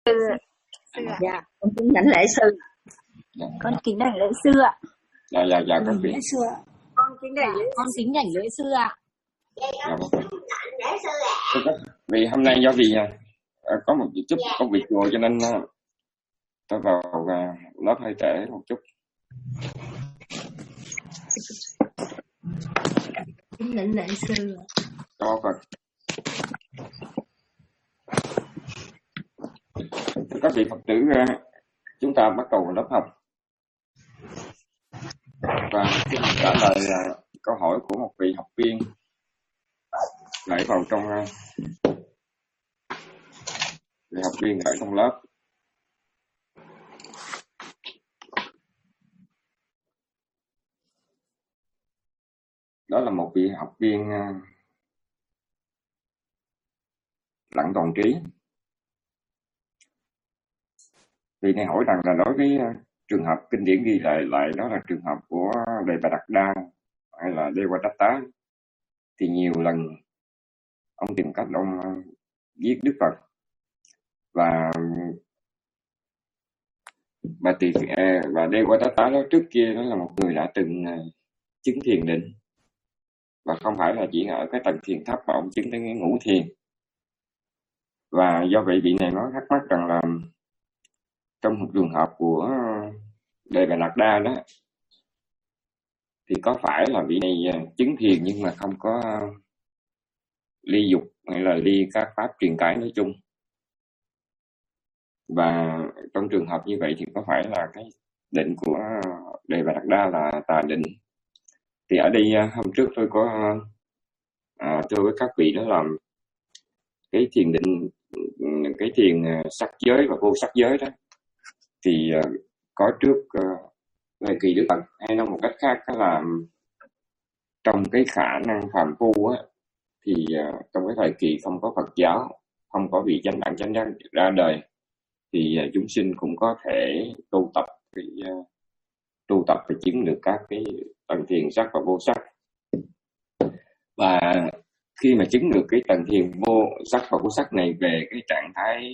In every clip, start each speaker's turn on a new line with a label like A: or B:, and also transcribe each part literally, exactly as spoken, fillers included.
A: Sư ạ.
B: Dạ, con kính đảnh lễ sư.
C: Dạ,
A: Con kính đảnh lễ sư ạ.
C: dạ, dạ, dạ các vị.
B: Sư ạ. Con kính đảnh lễ.
A: Con kính đảnh lễ sư ạ.
C: Dạ, vâng. Thưa các vị, hôm nay do vì à, có một chút công việc rồi cho nên à, tôi vào à, lớp hơi trễ một chút.
B: Kính đảnh lễ sư.
C: Có Phật. Thưa các vị Phật tử, à, chúng ta bắt đầu lớp học và xin trả lời à, câu hỏi của một vị học viên gửi vào trong uh, vị học viên gửi trong lớp. Đó là một vị học viên uh, Đặng Toàn Trí. Vị này hỏi rằng là đối với uh, trường hợp kinh điển ghi lại lại đó là trường hợp của Đề Bà Đạt Đa hay là Devadatta, thì nhiều lần ông tìm cách ông uh, giết Đức Phật, và và tỳ và Devadatta đó trước kia đó là một người đã từng uh, chứng thiền định, và không phải là chỉ ở cái tầng thiền thấp mà ông chứng tới cái ngũ thiền. Và do vậy vị này nói thắc mắc rằng là trong một trường hợp của Đề Bà Đạt Đa đó thì có phải là vị này chứng thiền nhưng mà không có ly dục hay là ly các pháp truyền cái nói chung, và trong trường hợp như vậy thì có phải là cái định của Đề Bà Đạt Đa là tà định. Thì ở đây hôm trước tôi có à, tôi với các vị đó làm cái thiền định, cái thiền sắc giới và vô sắc giới đó, thì uh, có trước uh, thời kỳ Đức Phật, hay nói một cách khác đó là trong cái khả năng phàm phu á, thì uh, trong cái thời kỳ không có Phật giáo, không có vị chánh đẳng chánh giác ra đời, thì uh, chúng sinh cũng có thể tu tập cái uh, tu tập và chứng được các cái tầng thiền sắc và vô sắc. Và khi mà chứng được cái tầng thiền vô sắc và vô sắc này về cái trạng thái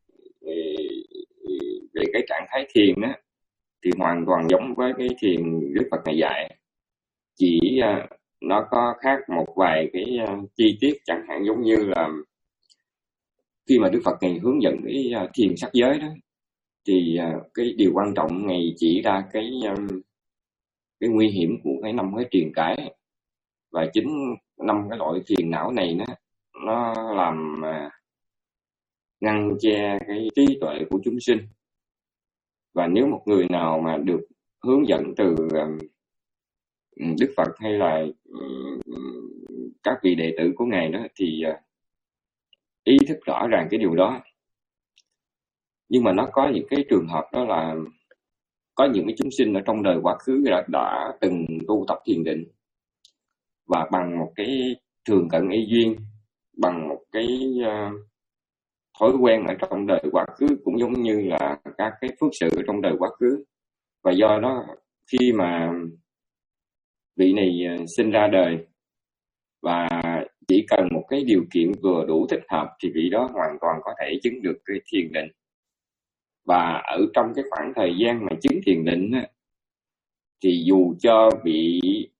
C: về cái trạng thái thiền á, thì hoàn toàn giống với cái thiền Đức Phật này dạy, chỉ uh, nó có khác một vài cái uh, chi tiết, chẳng hạn giống như là khi mà Đức Phật này hướng dẫn cái uh, thiền sắc giới đó, thì uh, cái điều quan trọng này chỉ ra cái um, cái nguy hiểm của cái năm cái truyền cái, và chính năm cái loại phiền não này nó nó làm uh, ngăn che cái trí tuệ của chúng sinh. Và nếu một người nào mà được hướng dẫn từ uh, Đức Phật hay là uh, các vị đệ tử của Ngài đó, thì uh, ý thức rõ ràng cái điều đó. Nhưng mà nó có những cái trường hợp đó là có những cái chúng sinh ở trong đời quá khứ đã, đã từng tu tập thiền định, và bằng một cái thường cận y duyên, bằng một cái uh, thói quen ở trong đời quá khứ, cũng giống như là các cái phước sự ở trong đời quá khứ, và do đó khi mà vị này sinh ra đời và chỉ cần một cái điều kiện vừa đủ thích hợp thì vị đó hoàn toàn có thể chứng được cái thiền định. Và ở trong cái khoảng thời gian mà chứng thiền định á, thì dù cho vị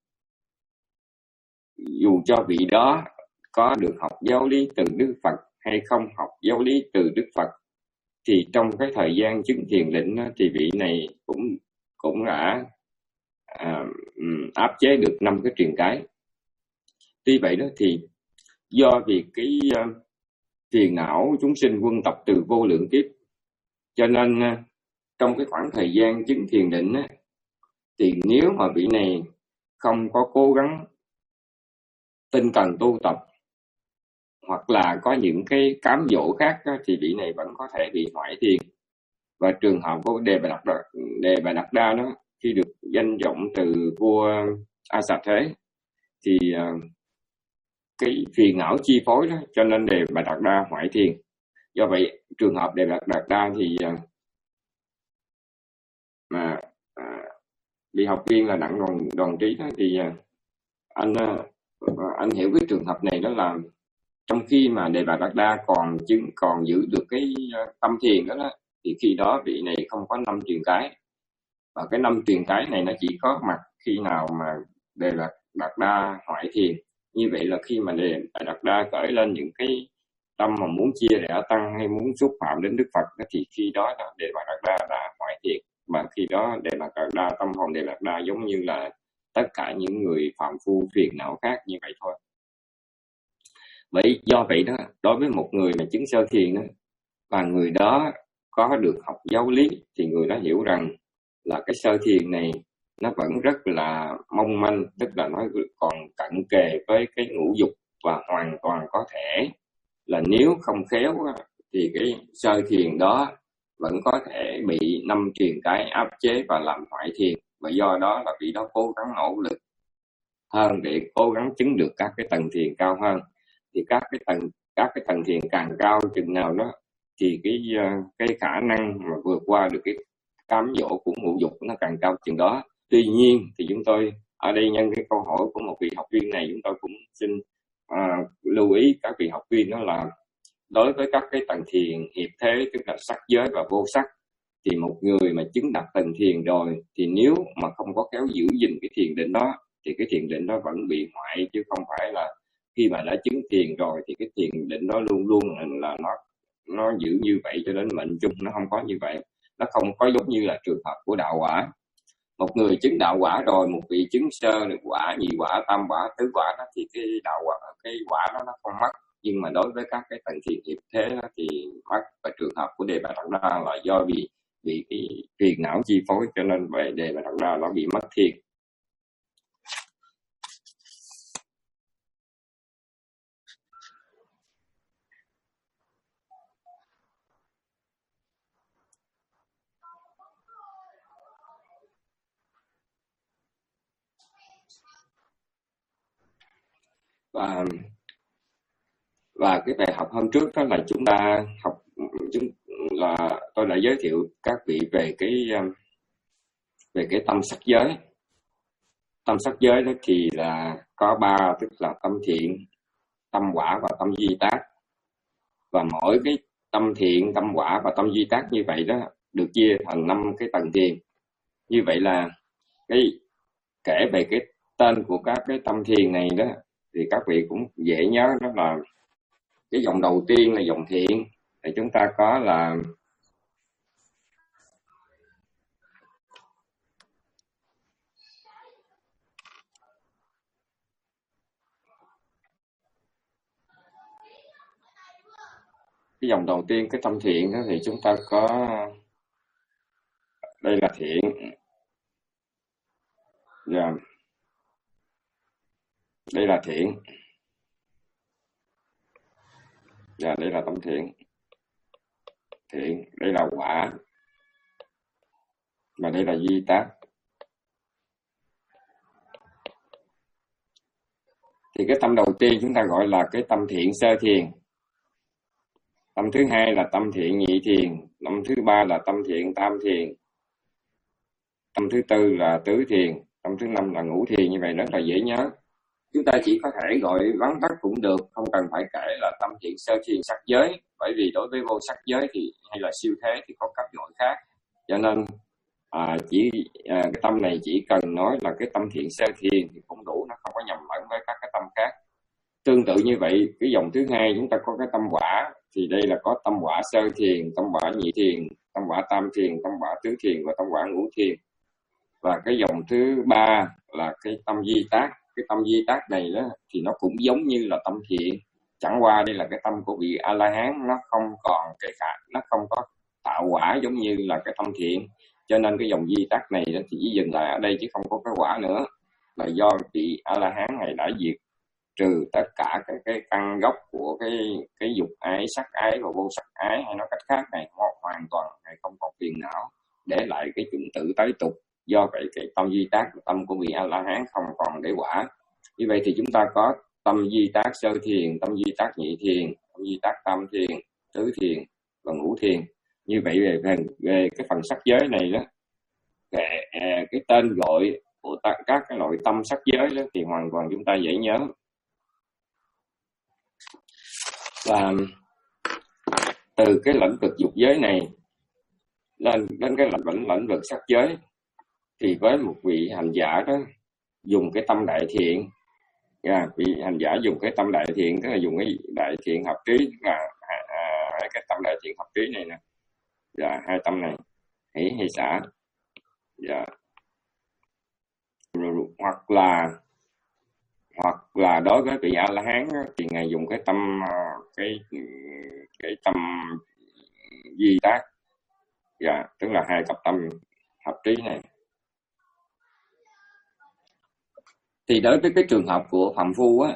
C: dù cho vị đó có được học giáo lý từ Đức Phật hay không học giáo lý từ Đức Phật, thì trong cái thời gian chứng thiền định á, thì vị này cũng cũng đã à, áp chế được năm cái truyền cái. Tuy vậy đó thì do vì cái uh, phiền não chúng sinh quân tập từ vô lượng kiếp, cho nên uh, trong cái khoảng thời gian chứng thiền định á, thì nếu mà vị này không có cố gắng tinh cần tu tập, hoặc là có những cái cám dỗ khác á, thì vị này vẫn có thể bị hoại thiền. Và trường hợp của Đề Bà Đạt Đa, Đề Bà Đạt Đa đó, khi được danh vọng từ vua A Xà Thế, thì uh, cái phiền não chi phối đó, cho nên Đề Bà Đạt Đa hoại thiền. Do vậy trường hợp Đề Bà Đạt Đa thì uh, mà uh, vị học viên là Đặng Đoàn, Đoàn Trí đó, thì uh, anh uh, anh hiểu cái trường hợp này đó là trong khi mà Đề Bà Đạt Đa còn chứng còn giữ được cái tâm thiền đó, đó thì khi đó vị này không có năm truyền cái, và cái năm truyền cái này nó chỉ có mặt khi nào mà Đề Bà Đạt Đa hoại thiền. Như vậy là khi mà Đề Bà Đạt Đa khởi lên những cái tâm mà muốn chia rẽ tăng hay muốn xúc phạm đến Đức Phật, thì khi đó là Đề Bà Đạt Đa đã hoại thiền. Mà khi đó Đề Bà Đạt Đa, tâm hồn Đề Bà Đạt Đa giống như là tất cả những người phàm phu phiền não khác như vậy thôi. Vậy do vậy đó, đối với một người mà chứng sơ thiền đó, và người đó có được học giáo lý, thì người đó hiểu rằng là cái sơ thiền này nó vẫn rất là mong manh, tức là nó còn cận kề với cái ngũ dục, và hoàn toàn có thể là nếu không khéo thì cái sơ thiền đó vẫn có thể bị năm truyền cái áp chế và làm hoại thiền. Và do đó là vị đó cố gắng nỗ lực hơn để cố gắng chứng được các cái tầng thiền cao hơn. Thì các cái tầng các cái tầng thiền càng cao chừng nào đó thì cái cái khả năng mà vượt qua được cái cám dỗ của ngũ dục nó càng cao chừng đó. Tuy nhiên thì chúng tôi ở đây nhân cái câu hỏi của một vị học viên này, chúng tôi cũng xin à, lưu ý các vị học viên, đó là đối với các cái tầng thiền hiệp thế, tức là sắc giới và vô sắc, thì một người mà chứng đạt tầng thiền rồi thì nếu mà không có kéo giữ gìn cái thiền định đó thì cái thiền định đó vẫn bị hoại, chứ không phải là khi mà đã chứng thiền rồi thì cái thiền định đó luôn luôn là nó nó giữ như vậy cho đến mệnh chung. Nó không có như vậy, nó không có giống như là trường hợp của đạo quả. Một người chứng đạo quả rồi, một vị chứng sơ được quả, nhị quả, tam quả, tứ quả đó, thì cái đạo quả, cái quả đó nó không mất. Nhưng mà đối với các cái tầng thiền hiệp thế đó thì mất. Và trường hợp của Đề Bà Đạt Đa là do vì bị cái phiền não chi phối, cho nên về Đề Bà Đạt Đa nó bị mất thiền. Và và cái bài học hôm trước đó là chúng ta học chúng là tôi đã giới thiệu các vị về cái về cái tâm sắc giới. Tâm sắc giới đó thì là có ba, tức là tâm thiện, tâm quả và tâm duy tác. Và mỗi cái tâm thiện, tâm quả và tâm duy tác như vậy đó được chia thành năm cái tầng thiền. Như vậy là cái kể về cái tên của các cái tâm thiền này đó thì các vị cũng dễ nhớ, đó là cái dòng đầu tiên là dòng thiện, thì chúng ta có là cái dòng đầu tiên, cái tâm thiện đó thì chúng ta có, đây là thiện, yeah. Đây là thiện, yeah, đây là tâm thiện, thiện, đây là quả, và đây là duy tác. Thì cái tâm đầu tiên chúng ta gọi là cái tâm thiện sơ thiền. Tâm thứ hai là tâm thiện nhị thiền. Tâm thứ ba là tâm thiện tam thiền. Tâm thứ tư là tứ thiền. Tâm thứ năm là ngũ thiền. Như vậy rất là dễ nhớ. Chúng ta chỉ có thể gọi vắn tắt cũng được, không cần phải kể là tâm thiện sơ thiền sắc giới, bởi vì đối với vô sắc giới thì hay là siêu thế thì có cấp gọi khác. Cho nên à, chỉ à, cái tâm này chỉ cần nói là cái tâm thiện sơ thiền thì cũng đủ, nó không có nhầm lẫn với các cái tâm khác. Tương tự như vậy, cái dòng thứ hai chúng ta có cái tâm quả, thì đây là có tâm quả sơ thiền, tâm quả nhị thiền, tâm quả tam thiền, tâm quả tứ thiền và tâm quả ngũ thiền. Và cái dòng thứ ba là cái tâm duy tác. Cái tâm duy tác này đó thì nó cũng giống như là tâm thiện, chẳng qua đây là cái tâm của vị A La Hán, nó không còn cái khả, nó không có tạo quả giống như là cái tâm thiện. Cho nên cái dòng duy tác này đó thì chỉ dừng lại ở đây chứ không có cái quả nữa, là do vị A La Hán này đã diệt trừ tất cả cái cái căn gốc của cái cái dục ái, sắc ái và vô sắc ái, hay nói cách khác này, hoàn toàn này không còn phiền não, để lại cái chủng tử tới tục. Do vậy cái tâm duy tác, tâm của vị A La Hán không còn để quả. Như vậy thì chúng ta có tâm duy tác sơ thiền, tâm duy tác nhị thiền, tâm duy tác tam thiền, tứ thiền và ngũ thiền. Như vậy về về, về cái phần sắc giới này đó, về cái tên gọi của ta, các cái loại tâm sắc giới đó thì hoàn toàn chúng ta dễ nhớ. Và từ cái lĩnh vực dục giới này lên đến cái lĩnh, lĩnh vực sắc giới, thì với một vị hành giả đó dùng cái tâm đại thiện, à, vị hành giả dùng cái tâm đại thiện, tức là dùng cái đại thiện hợp trí, là à, à, cái tâm đại thiện hợp trí này nè, dạ, hai tâm này, hỷ hay xả, dạ. Hoặc là hoặc là đối với vị A La Hán thì ngài dùng cái tâm cái cái tâm duy tác, dạ, tức là hai cặp tâm hợp trí này. Thì đối với cái trường hợp của phàm phu á,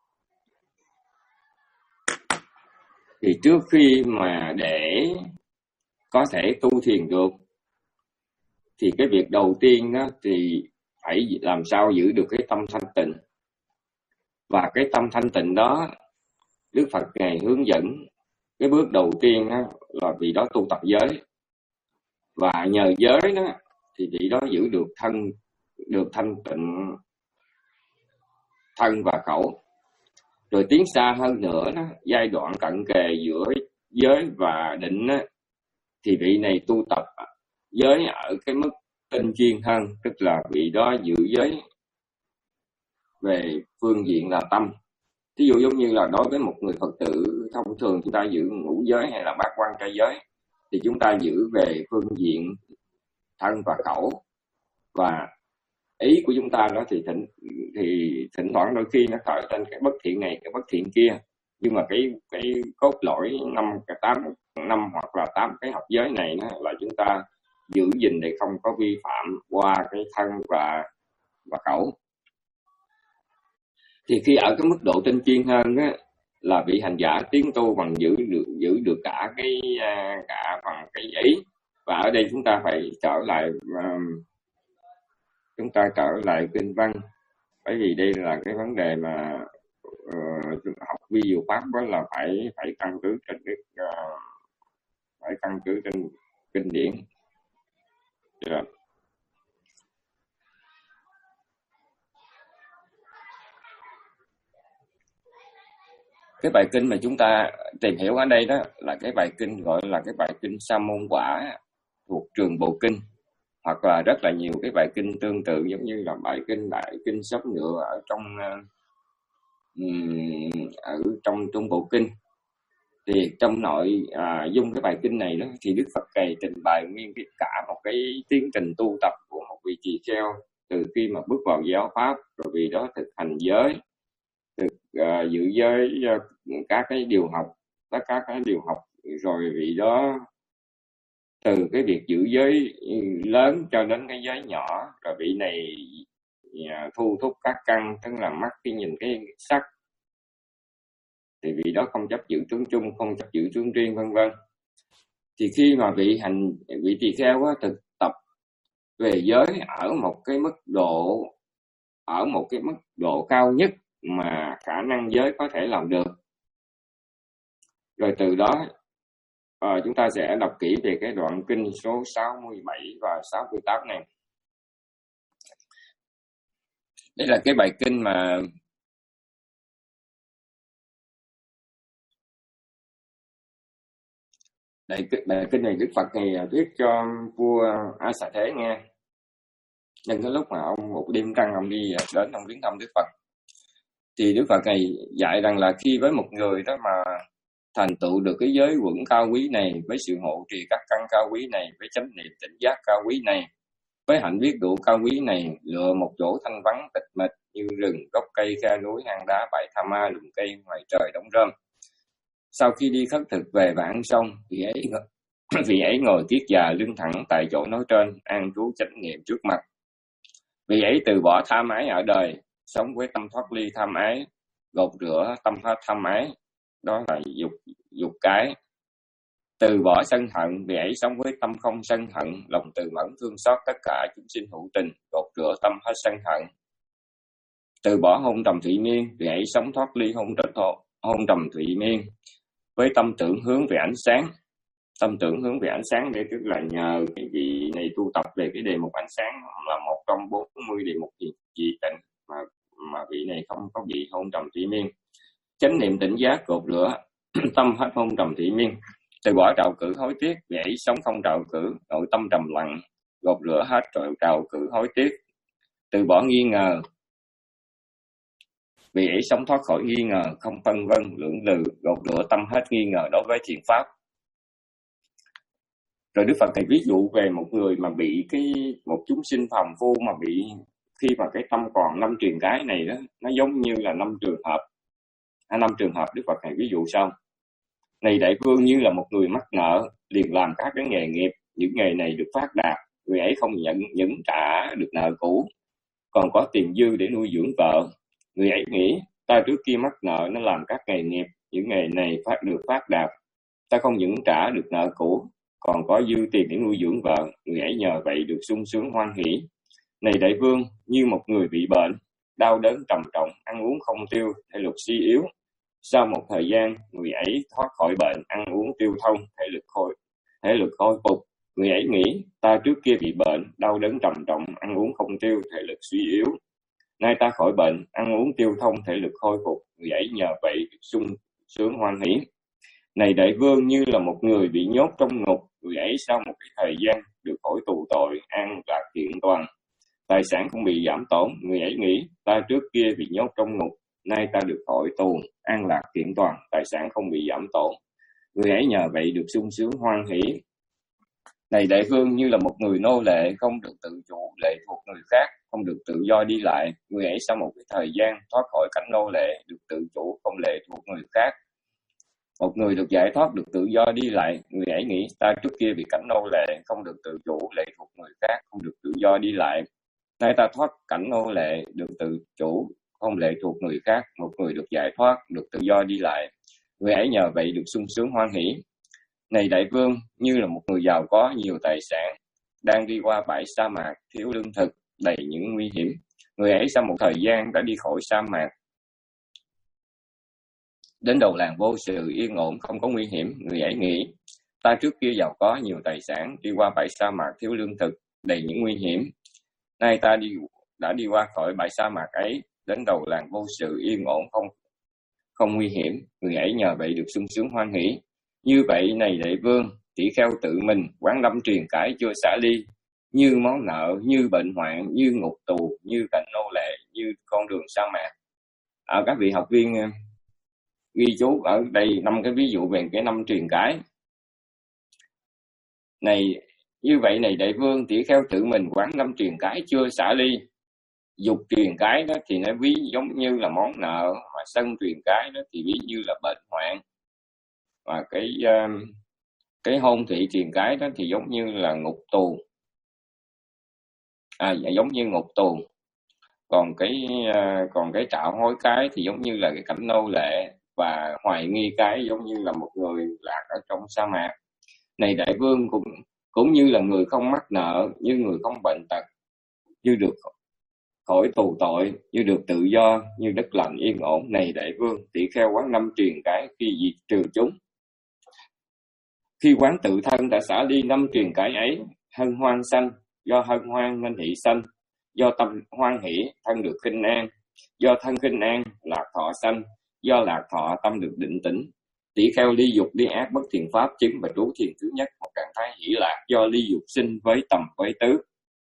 C: thì trước khi mà để có thể tu thiền được, thì cái việc đầu tiên đó thì phải làm sao giữ được cái tâm thanh tịnh. Và cái tâm thanh tịnh đó, Đức Phật ngài hướng dẫn cái bước đầu tiên đó là vị đó tu tập giới, và nhờ giới đó thì vị đó giữ được thân, được thanh tịnh thân và khẩu. Rồi tiến xa hơn nữa đó, giai đoạn cận kề giữa giới và định đó, thì vị này tu tập giới ở cái mức tinh chuyên hơn, tức là vị đó giữ giới về phương diện là tâm. Ví dụ giống như là đối với một người Phật tử thông thường, chúng ta giữ ngũ giới hay là bát quan trai giới, thì chúng ta giữ về phương diện thân và khẩu. Và ý của chúng ta đó thì thỉnh thì thỉnh thoảng đôi khi nó khởi lên cái bất thiện này, cái bất thiện kia, nhưng mà cái cái cốt lõi năm cái tám năm hoặc là tám cái học giới này đó là chúng ta giữ gìn để không có vi phạm qua cái thân và và khẩu. Thì khi ở cái mức độ tinh chuyên hơn á, là vị hành giả tiến tu bằng giữ được giữ được cả cái cả bằng cái ý. Và ở đây chúng ta phải trở lại um, chúng ta trở lại kinh văn, bởi vì đây là cái vấn đề mà uh, học vi diệu pháp đó là phải phải căn cứ trên cái uh, phải căn cứ trên kinh điển. Yeah. Cái bài kinh mà chúng ta tìm hiểu ở đây đó là cái bài kinh gọi là cái bài kinh Sa môn quả thuộc Trường Bộ Kinh, hoặc là rất là nhiều cái bài kinh tương tự giống như là bài kinh Đại Kinh Sóc Nhựa ở trong uh, ở trong Trung Bộ Kinh. Thì trong nội à, dung cái bài kinh này đó, thì Đức Phật Thầy trình bày nguyên cái cả một cái tiến trình tu tập của một vị tỳ kheo từ khi mà bước vào giáo pháp, rồi vì đó thực hành giới, thực uh, giữ giới, uh, các cái điều học, tất cả các điều học, rồi vì đó từ cái việc giữ giới lớn cho đến cái giới nhỏ, rồi vị này uh, thu thúc các căn, tức là mắt khi nhìn cái sắc, thì vị đó không chấp giữ tướng chung, không chấp giữ tướng riêng, vân vân. Thì khi mà vị hành vị tỳ kheo á, thực tập về giới ở một cái mức độ ở một cái mức độ cao nhất mà khả năng giới có thể làm được, rồi từ đó uh, chúng ta sẽ đọc kỹ về cái đoạn kinh số sáu mươi bảy và sáu mươi tám này. Đây là cái bài kinh mà Đại, bài kinh này Đức Phật này viết cho vua A Xà Thế nghe. Nhân cái lúc mà ông một đêm trăng ông đi đến ông viếng thăm Đức Phật, thì Đức Phật này dạy rằng là khi với một người đó mà thành tựu được cái giới quẩn cao quý này, với sự hộ trì các căn cao quý này, với chánh niệm tỉnh giác cao quý này, với hạnh biết đủ cao quý này, lựa một chỗ thanh vắng tịch mịch như rừng, gốc cây, khe núi, hang đá, bãi tha ma, lùm cây, ngoài trời đống rơm. Sau khi đi khất thực về và ăn xong, vị ấy vị ấy ngồi kiết già lưng thẳng tại chỗ nói trên, an trú chánh niệm trước mặt. Vị ấy từ bỏ tham ái ở đời, sống với tâm thoát ly tham ái, gột rửa tâm hết tham ái, đó là dục dục cái. Từ bỏ sân hận, vị ấy sống với tâm không sân hận, lòng từ mẫn thương xót tất cả chúng sinh hữu tình, gột rửa tâm hết sân hận. Từ bỏ hôn trầm thủy miên, vị ấy sống thoát ly hôn trầm hôn trầm thủy miên, với tâm tưởng hướng về ánh sáng. Tâm tưởng hướng về ánh sáng để tức là nhờ cái vị này tu tập về cái đề mục ánh sáng, là một trong bốn mươi đề mục gì dị tịnh mà mà vị này không có bị hôn trầm thủy miên. Chánh niệm tỉnh giác, gột rửa tâm hết hôn trầm thị miên. Từ bỏ trạo cử hối tiếc, vì ấy sống không trạo cử, nội tâm trầm lặng, gột rửa hết trạo, trạo cử hối tiếc. Từ bỏ nghi ngờ, vì ấy sống thoát khỏi nghi ngờ, không phân vân lưỡng lự, gột rửa tâm hết nghi ngờ đối với thiện pháp. Rồi Đức Phật thầy ví dụ về một người mà bị cái một chúng sinh phàm phu mà bị khi mà cái tâm còn năm truyền cái này đó, nó giống như là năm trường hợp. À, năm trường hợp Đức Phật thầy ví dụ sau. Này đại vương, như là một người mắc nợ, liền làm các cái nghề nghiệp, những nghề này được phát đạt, người ấy không nhận những trả được nợ cũ, còn có tiền dư để nuôi dưỡng vợ. Người ấy nghĩ, ta trước kia mắc nợ nó làm các nghề nghiệp, những nghề này phát được phát đạt, ta không những trả được nợ cũ, còn có dư tiền để nuôi dưỡng vợ. Người ấy nhờ vậy được sung sướng hoan hỷ. Này đại vương, như một người bị bệnh, đau đớn trầm trọng, ăn uống không tiêu, thể lực suy yếu. Sau một thời gian, người ấy thoát khỏi bệnh, ăn uống tiêu thông, thể lực khôi, thể lực khôi phục. Người ấy nghĩ, ta trước kia bị bệnh, đau đớn trầm trọng, ăn uống không tiêu, thể lực suy yếu. Nay ta khỏi bệnh, ăn uống tiêu thông, thể lực khôi phục. Người ấy nhờ vậy được sung sướng hoan hỷ. Này đại vương, như là một người bị nhốt trong ngục, người ấy sau một cái thời gian được khỏi tù tội, an lạc kiện toàn, tài sản không bị giảm tổn. Người ấy nghĩ, ta trước kia bị nhốt trong ngục, nay ta được khỏi tù, an lạc kiện toàn, tài sản không bị giảm tổn. Người ấy nhờ vậy được sung sướng hoan hỷ. Này đại vương, như là một người nô lệ, không được tự chủ, lệ thuộc người khác, không được tự do đi lại. Người ấy sau một cái thời gian thoát khỏi cảnh nô lệ, được tự chủ, không lệ thuộc người khác. Một người được giải thoát, được tự do đi lại. Người ấy nghĩ, ta trước kia bị cảnh nô lệ, không được tự chủ, lệ thuộc người khác, không được tự do đi lại. Nay ta thoát cảnh nô lệ, được tự chủ, không lệ thuộc người khác. Một người được giải thoát, được tự do đi lại. Người ấy nhờ vậy được sung sướng hoan hỷ. Này đại vương, như là một người giàu có nhiều tài sản, đang đi qua bãi sa mạc, thiếu lương thực, đầy những nguy hiểm. Người ấy sau một thời gian đã đi khỏi sa mạc, đến đầu làng vô sự, yên ổn, không có nguy hiểm. Người ấy nghĩ, ta trước kia giàu có nhiều tài sản, đi qua bãi sa mạc, thiếu lương thực, đầy những nguy hiểm. Nay ta đi đã đi qua khỏi bãi sa mạc ấy, đến đầu làng vô sự, yên ổn, không không nguy hiểm. Người ấy nhờ vậy được sung sướng hoan hỷ. Như vậy này đại vương, tỷ kheo tự mình, quán năm truyền cải chưa xả ly, như món nợ, như bệnh hoạn, như ngục tù, như cảnh nô lệ, như con đường sa mạc. À, các vị học viên ghi chú ở đây năm cái ví dụ về cái năm truyền cải này. Như vậy này đại vương, tỷ kheo tự mình quán năm truyền cải chưa xả ly. Dục truyền cái đó thì nó ví giống như là món nợ, mà sân truyền cái đó thì ví như là bệnh hoạn, và cái cái hôn thị truyền cái đó thì giống như là ngục tù, à giống như ngục tù. Còn cái còn cái trạo hối cái thì giống như là cái cảnh nô lệ, và hoài nghi cái giống như là một người lạc ở trong sa mạc. Này đại vương, cũng cũng như là người không mắc nợ, như người không bệnh tật, như được khỏi tù tội, như được tự do, như đất lành yên ổn. Này đại vương, tỷ kheo quán năm truyền cái khi diệt trừ chúng. Khi quán tự thân đã xả ly năm truyền cái ấy, hân hoan sanh, do hân hoan nên hỷ sanh, do tâm hoan hỷ thân được khinh an, do thân khinh an lạc thọ sanh, do lạc thọ tâm được định tĩnh. Tỷ kheo ly dục ly ác bất thiện pháp, chứng và trú thiền thứ nhất, một trạng thái hỷ lạc do ly dục sinh với tầm với tứ.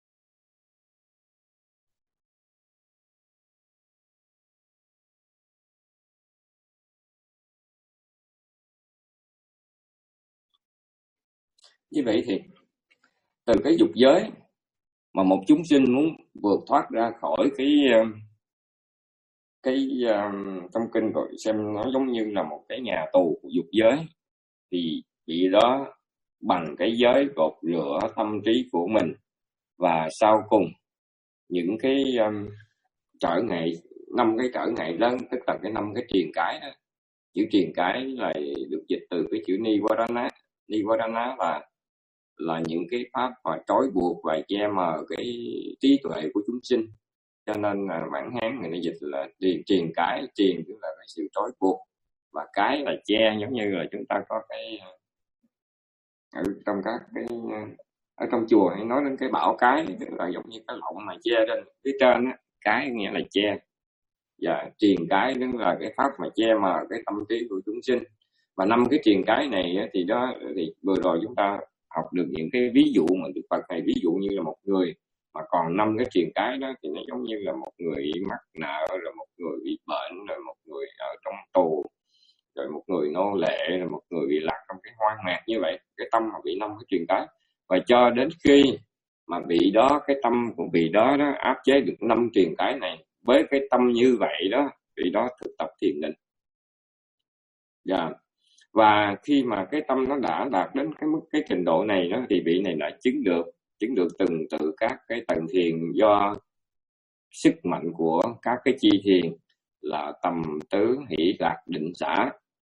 C: Như vậy thì từ cái dục giới mà một chúng sinh muốn vượt thoát ra khỏi cái cái um, trong kinh rồi xem nó giống như là một cái nhà tù của dục giới, thì vị đó bằng cái giới gột rửa tâm trí của mình, và sau cùng những cái um, trở ngại, năm cái trở ngại lớn, tức là cái năm cái truyền cái đó. Chữ truyền cái là được dịch từ cái chữ nivarana. Nivarana là là những cái pháp mà trói buộc và che mờ cái trí tuệ của chúng sinh, cho nên là bản Hán người ta dịch là truyền truyền cái. Truyền tức là cái sự trói buộc, và cái là che, giống như là chúng ta có cái ở trong các cái ở trong chùa hay nói đến cái bảo cái, tức là giống như cái lọng mà che lên phía trên á, cái nghĩa là che, và truyền cái tức là cái pháp mà che mờ cái tâm trí của chúng sinh. Và năm cái truyền cái này á, thì đó thì vừa rồi chúng ta học được những cái ví dụ mà Đức Phật này ví dụ như là một người, mà còn năm cái truyền cái đó thì nó giống như là một người mắc nợ, rồi một người bị bệnh, rồi một người ở trong tù, rồi một người nô lệ, rồi một người bị lạc trong cái hoang mạc như vậy. Cái tâm mà bị năm cái truyền cái, và cho đến khi mà bị đó, cái tâm của vị đó đó áp chế được năm truyền cái này với cái tâm như vậy đó, vị đó thực tập thiền định. Yeah. Và khi mà cái tâm nó đã đạt đến cái mức cái trình độ này đó, thì vị này đã chứng được chứng được từng tự các cái tầng thiền do sức mạnh của các cái chi thiền là tầm tứ, hỷ lạc, định, xả.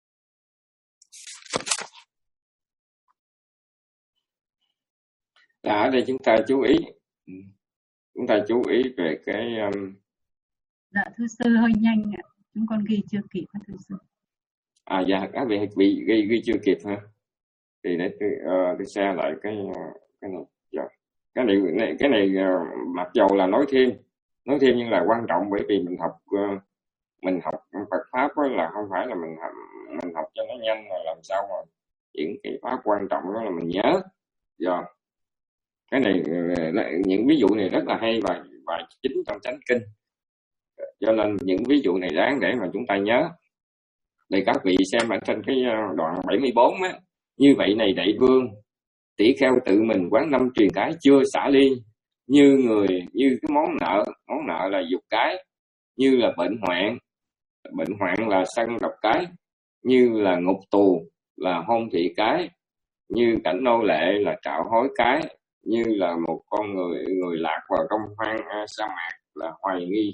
C: Và ở đây chúng ta chú ý chúng ta chú ý về cái um...
A: Dạ thưa sư hơi nhanh ạ, chúng con ghi chưa kịp thưa sư.
C: À dạ, các vị vị ghi ghi chưa kịp hả? Thì để tôi, uh, tôi share lại cái cái này. Dạ. Cái này, này cái này uh, mặc dầu là nói thêm nói thêm nhưng là quan trọng, bởi vì mình học uh, mình học Phật pháp đó là không phải là mình học, mình học cho nó nhanh là làm sao mà những cái pháp quan trọng đó là mình nhớ. Dạ. Cái này uh, những ví dụ này rất là hay và và chính trong chánh kinh, cho nên những ví dụ này đáng để mà chúng ta nhớ. Để các vị xem ở trên cái đoạn bảy mươi bốn á. Như vậy này đại vương, tỷ kheo tự mình quán năm truyền cái chưa xả ly, như người như cái món nợ, món nợ là dục cái, như là bệnh hoạn, bệnh hoạn là sân độc cái, như là ngục tù là hôn thị cái, như cảnh nô lệ là trạo hối cái, như là một con người người lạc vào trong hoang uh, sa mạc là hoài nghi.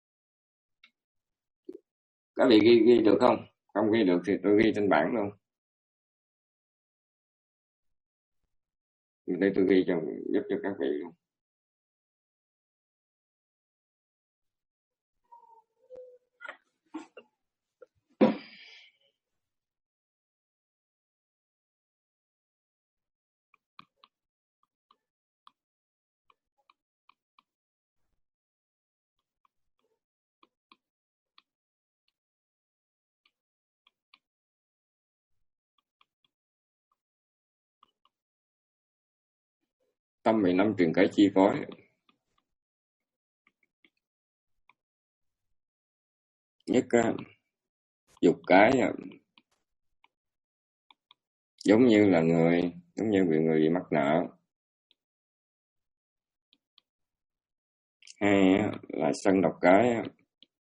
C: Các vị ghi, ghi được không? Không ghi được thì tôi ghi trên bảng luôn. Đây tôi ghi cho giúp cho các vị luôn. Tâm bị năm truyền cái chi phối. Nhất uh, dục cái uh, giống như là người giống như bị người bị mắc nợ. Hai uh, là sân độc cái, uh,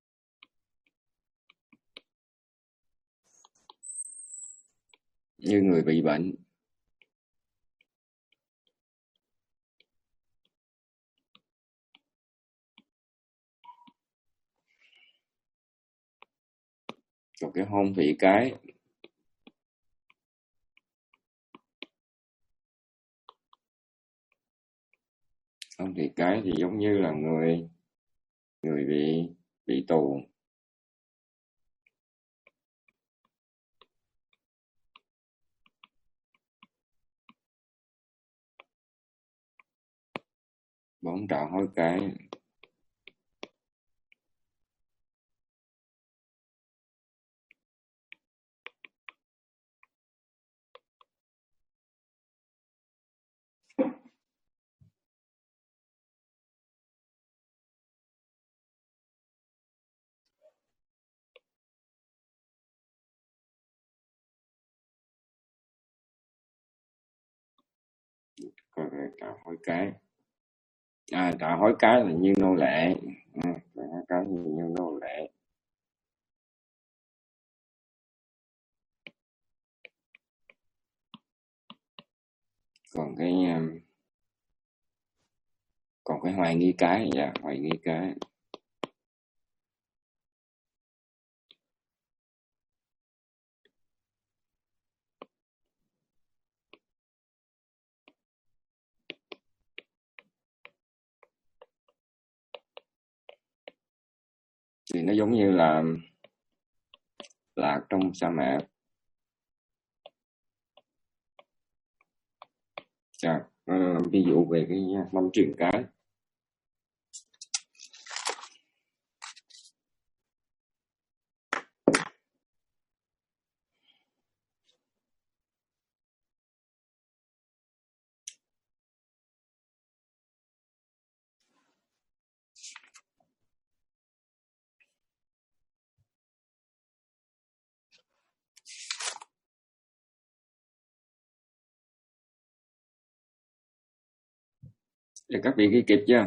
C: như người bị bệnh. Còn cái hôn thị cái, hôn thị cái thì giống như là người người bị bị tù. Bốn trạo hối cái, còn trạo hối cái. À, trạo hối cái là như nô lệ. À, trạo hối cái như, như nô lệ. Còn cái um, còn cái hoài nghi cái, dạ, hoài nghi cái. Thì nó giống như là lạc trong sa mạc. Dạ, uh, ví dụ về cái năm truyền cái. Thì các vị ghi kịp chưa?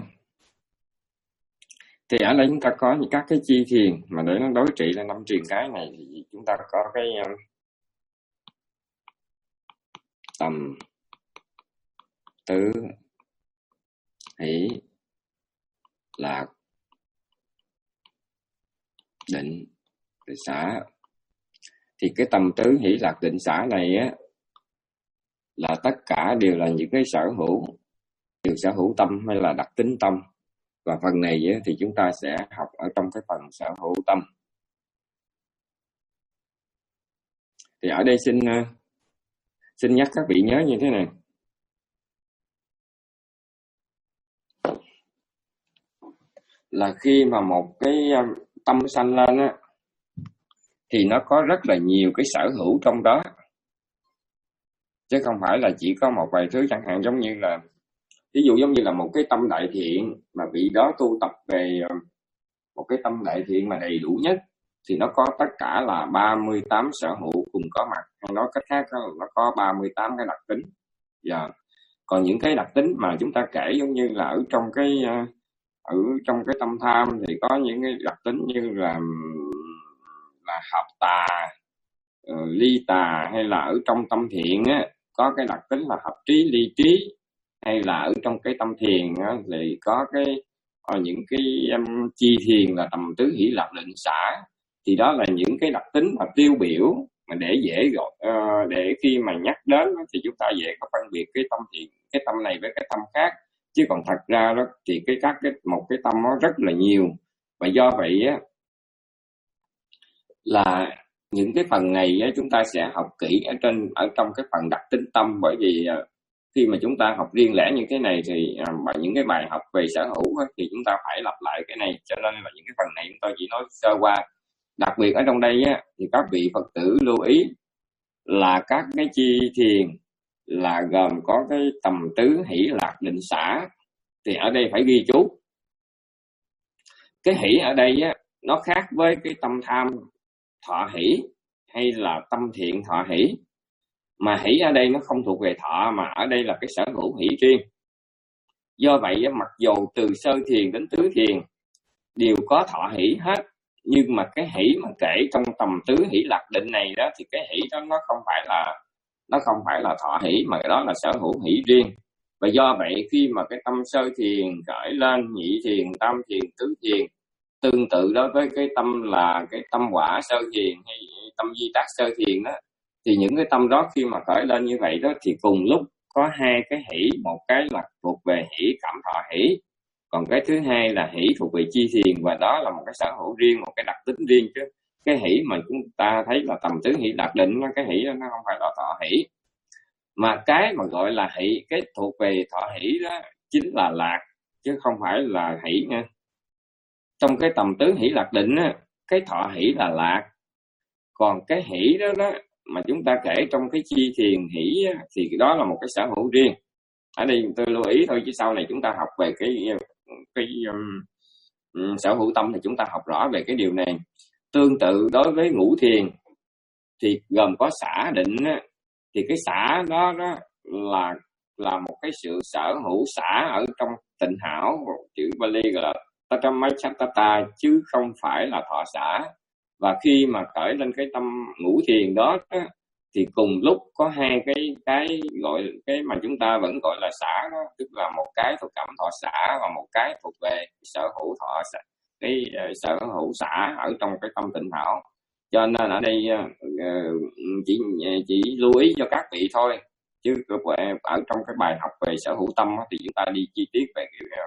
C: Thì ở đây chúng ta có những các cái chi thiền mà để nó đối trị là năm truyền cái này, thì chúng ta có cái um, tầm tứ hỷ lạc định xả. Thì cái tầm tứ hỷ lạc định xả này á là tất cả đều là những cái sở hữu, đều sở hữu tâm hay là đặc tính tâm. Và phần này á, thì chúng ta sẽ học ở trong cái phần sở hữu tâm. Thì ở đây xin xin nhắc các vị nhớ như thế này. Là khi mà một cái tâm sanh lên á, thì nó có rất là nhiều cái sở hữu trong đó, chứ không phải là chỉ có một vài thứ. Chẳng hạn giống như là, ví dụ giống như là một cái tâm đại thiện mà vị đó tu tập về một cái tâm đại thiện mà đầy đủ nhất, thì nó có tất cả là ba mươi tám sở hữu cùng có mặt, hay nói cách khác là nó có ba mươi tám cái đặc tính. Dạ. Còn những cái đặc tính mà chúng ta kể giống như là ở trong cái ở trong cái tâm tham thì có những cái đặc tính như là là hợp tà, ly tà, hay là ở trong tâm thiện á có cái đặc tính là hợp trí ly trí, hay là ở trong cái tâm thiền á, thì có cái ở những cái um, chi thiền là tầm tứ hỷ lạc định xả. Thì đó là những cái đặc tính mà tiêu biểu mà để dễ gọi uh, để khi mà nhắc đến thì chúng ta dễ có phân biệt cái tâm thiện, cái tâm này với cái tâm khác. Chứ còn thật ra đó thì cái các cái một cái tâm nó rất là nhiều. Và do vậy á là những cái phần này á, chúng ta sẽ học kỹ ở trên ở trong cái phần đặc tính tâm. Bởi vì uh, khi mà chúng ta học riêng lẻ như thế này thì uh, những cái bài học về sở hữu á, thì chúng ta phải lặp lại cái này, cho nên là những cái phần này chúng tôi chỉ nói sơ qua. Đặc biệt ở trong đây á, thì các vị Phật tử lưu ý là các cái chi thiền là gồm có cái tầm tứ hỷ lạc định xả. Thì ở đây phải ghi chú cái hỷ ở đây á, nó khác với cái tâm tham thọ hỷ hay là tâm thiện thọ hỷ. Mà hỷ ở đây nó không thuộc về thọ, mà ở đây là cái sở hữu hỷ riêng. Do vậy mặc dù từ sơ thiền đến tứ thiền đều có thọ hỷ hết, nhưng mà cái hỷ mà kể trong tầm tứ hỷ lạc định này đó, thì cái hỷ đó nó không phải là nó không phải là thọ hỷ, mà đó là sở hữu hỷ riêng. Và do vậy khi mà cái tâm sơ thiền khởi lên, nhị thiền, tam thiền, tứ thiền, tương tự đối với cái tâm là cái tâm quả sơ thiền hay tâm di tác sơ thiền đó, thì những cái tâm đó khi mà khởi lên như vậy đó, thì cùng lúc có hai cái hỷ. Một cái là thuộc về hỷ cảm thọ hỷ, còn cái thứ hai là hỷ thuộc về chi thiền. Và đó là một cái sở hữu riêng, một cái đặc tính riêng. Chứ cái hỷ mà chúng ta thấy là tầm tứ hỷ lạc định, cái hỷ đó nó không phải là thọ hỷ. Mà cái mà gọi là hỷ, cái thuộc về thọ hỷ đó chính là lạc, chứ không phải là hỷ nha. Trong cái tầm tứ hỷ lạc định á, cái thọ hỷ là lạc, còn cái hỷ đó đó mà chúng ta kể trong cái chi thiền hỷ á, thì đó là một cái sở hữu riêng. Ở đây tôi lưu ý thôi, chứ sau này chúng ta học về cái cái um, sở hữu tâm thì chúng ta học rõ về cái điều này. Tương tự đối với ngũ thiền thì gồm có xả định á, thì cái xả đó đó là là một cái sự sở hữu xả ở trong tịnh hảo, chữ Bali gọi là Tatamachatata, chứ không phải là thọ xả. Và khi mà khởi lên cái tâm ngũ thiền đó, đó thì cùng lúc có hai cái cái gọi cái mà chúng ta vẫn gọi là xả đó, tức là một cái thuộc cảm thọ xả và một cái thuộc về sở hữu thọ xả, cái uh, sở hữu xả ở trong cái tâm tịnh hảo. Cho nên ở đây uh, chỉ chỉ lưu ý cho các vị thôi, chứ ở trong cái bài học về sở hữu tâm thì chúng ta đi chi tiết về cái,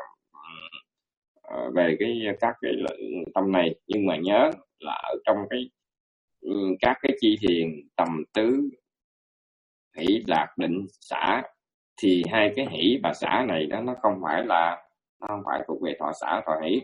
C: uh, về cái các cái tâm này. Nhưng mà nhớ là ở trong cái các cái chi thiền tầm tứ hỷ lạc định xả thì hai cái hỷ và xả này đó nó không phải là nó không phải thuộc về thọ xả thọ hỷ.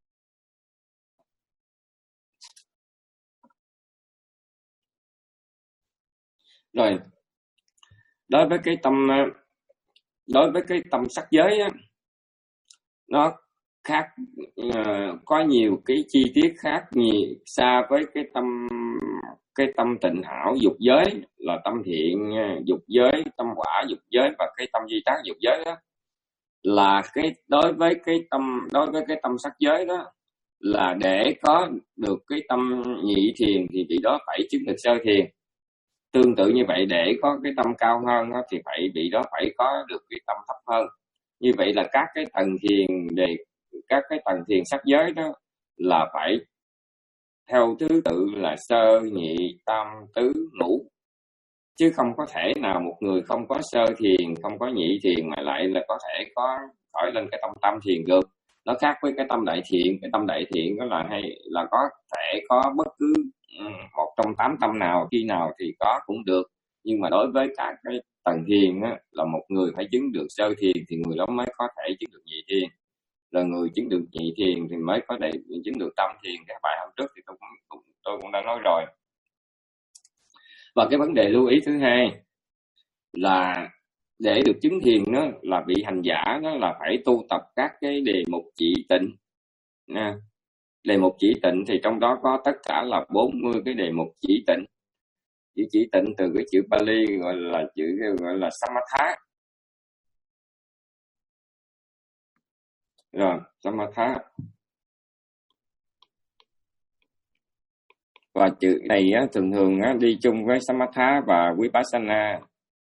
C: Rồi đối với cái tâm đối với cái tâm sắc giới á, nó khác, uh, có nhiều cái chi tiết khác nhiều xa với cái tâm cái tâm tịnh hảo dục giới là tâm thiện dục giới, tâm quả dục giới và cái tâm di tác dục giới đó. là cái đối với cái tâm đối với cái tâm sắc giới đó, là để có được cái tâm nhị thiền thì vị đó phải chứng được sơ thiền. Tương tự như vậy, để có cái tâm cao hơn đó, thì phải vị đó phải có được cái tâm thấp hơn. Như vậy là các cái tầng thiền để các cái tầng thiền sắc giới đó là phải theo thứ tự là sơ, nhị, tam, tứ, ngũ, chứ không có thể nào một người không có sơ thiền, không có nhị thiền mà lại là có thể có khởi lên cái tâm tam thiền được. Nó khác với cái tâm đại thiện. Cái tâm đại thiện đó là hay là có thể có bất cứ một trong tám tâm nào, khi nào thì có cũng được. Nhưng mà đối với các cái tầng thiền á, là một người phải chứng được sơ thiền thì người đó mới có thể chứng được nhị thiền, là người chứng được nhị thiền thì mới có thể chứng được tam thiền. Cái bài hôm trước thì tôi cũng, cũng tôi cũng đã nói rồi. Và cái vấn đề lưu ý thứ hai là để được chứng thiền đó, là vị hành giả đó là phải tu tập các cái đề mục chỉ tịnh nha. Đề mục chỉ tịnh thì trong đó có tất cả là bốn mươi cái đề mục chỉ tịnh. Chữ chỉ tịnh từ cái chữ Pali gọi là chữ gọi là Samatha. Rồi, Samatha. Và chữ này á, thường thường á, đi chung với Samatha và Vipassana.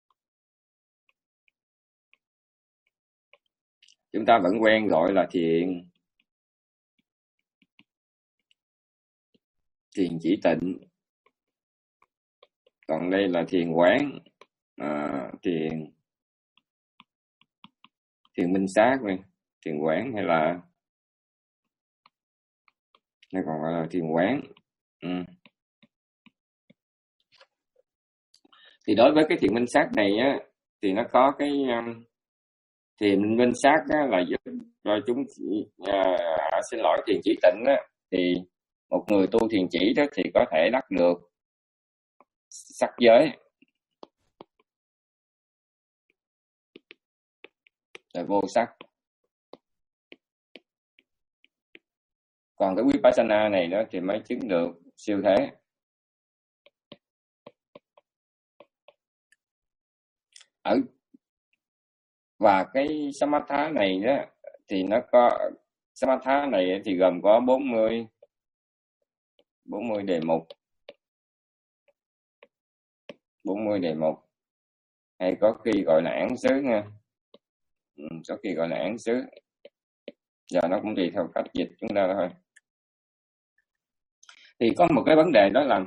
C: Chúng ta vẫn quen gọi là thiền. Thiền chỉ tịnh. Còn đây là thiền quán. À, thiền thiền minh sát này. Thiền quán hay là hay còn gọi là thiền quán. Ừ. Thì đối với cái thiền minh sát này á, thì nó có cái um, thiền minh sát á, là giúp cho chúng uh, xin lỗi thiền chỉ tịnh á, thì một người tu thiền chỉ đó thì có thể đắc được sắc giới là vô sắc. Còn cái Vipassana này đó thì mới chứng được siêu thế. Ở và cái Samatha này đó thì nó có Samatha này thì gồm có bốn mươi bốn mươi đề mục. bốn mươi đề mục. Hay có khi gọi là án xứ nha. Ừ, có khi gọi là án xứ. Giờ nó cũng tùy theo cách dịch chúng ta thôi. Thì có một cái vấn đề đó là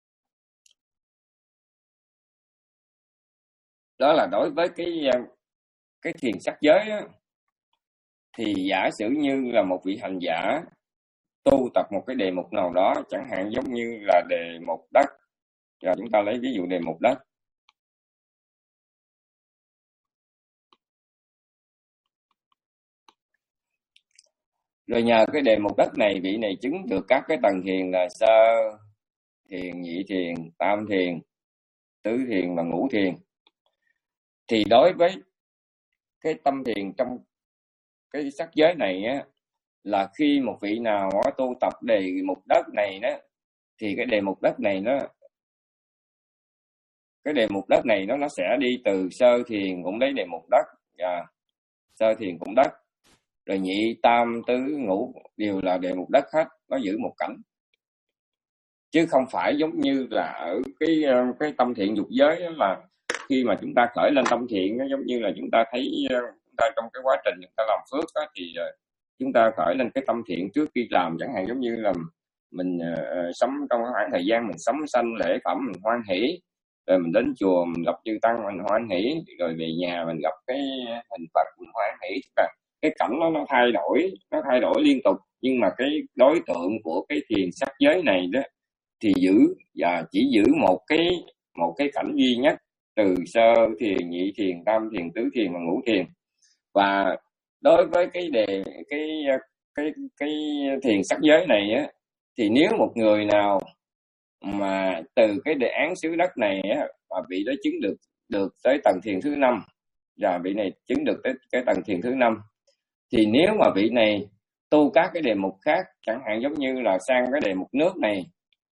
C: đó là đối với cái cái thiền sắc giới á, thì giả sử như là một vị hành giả tu tập một cái đề mục nào đó, chẳng hạn giống như là đề mục đất. Rồi chúng ta lấy ví dụ đề mục đất. Rồi nhờ cái đề mục đất này, vị này chứng được các cái tầng thiền là sơ thiền, nhị thiền, tam thiền, tứ thiền và ngũ thiền. Thì đối với cái tâm thiền trong cái sắc giới này á, là khi một vị nào đó tu tập đề mục đất này đó, thì cái đề mục đất này nó cái đề mục đất này nó nó sẽ đi từ sơ thiền cũng lấy đề mục đất, à, sơ thiền cũng đất, rồi nhị tam tứ ngũ đều là đề mục đất hết, nó giữ một cảnh. Chứ không phải giống như là ở cái cái tâm thiện dục giới đó, là khi mà chúng ta khởi lên tâm thiện đó, giống như là chúng ta thấy chúng ta trong cái quá trình chúng ta làm phước đó, thì chúng ta khởi lên cái tâm thiện trước khi làm, chẳng hạn giống như là mình uh, sống trong khoảng thời gian mình sống sanh lễ phẩm mình hoan hỷ, rồi mình đến chùa mình gặp chư tăng mình hoan hỷ, rồi về nhà mình gặp cái hình Phật mình hoan hỷ. Cái cảnh nó nó thay đổi, nó thay đổi liên tục, nhưng mà cái đối tượng của cái thiền sắc giới này đó thì giữ và chỉ giữ một cái một cái cảnh duy nhất, từ sơ thiền, nhị thiền, tam thiền, tứ thiền và ngũ thiền. Và đối với cái đề cái cái cái thiền sắc giới này á, thì nếu một người nào mà từ cái đề án xứ đất này á, và vị đó chứng được được tới tầng thiền thứ năm, và vị này chứng được tới cái tầng thiền thứ năm, thì nếu mà vị này tu các cái đề mục khác, chẳng hạn giống như là sang cái đề mục nước này,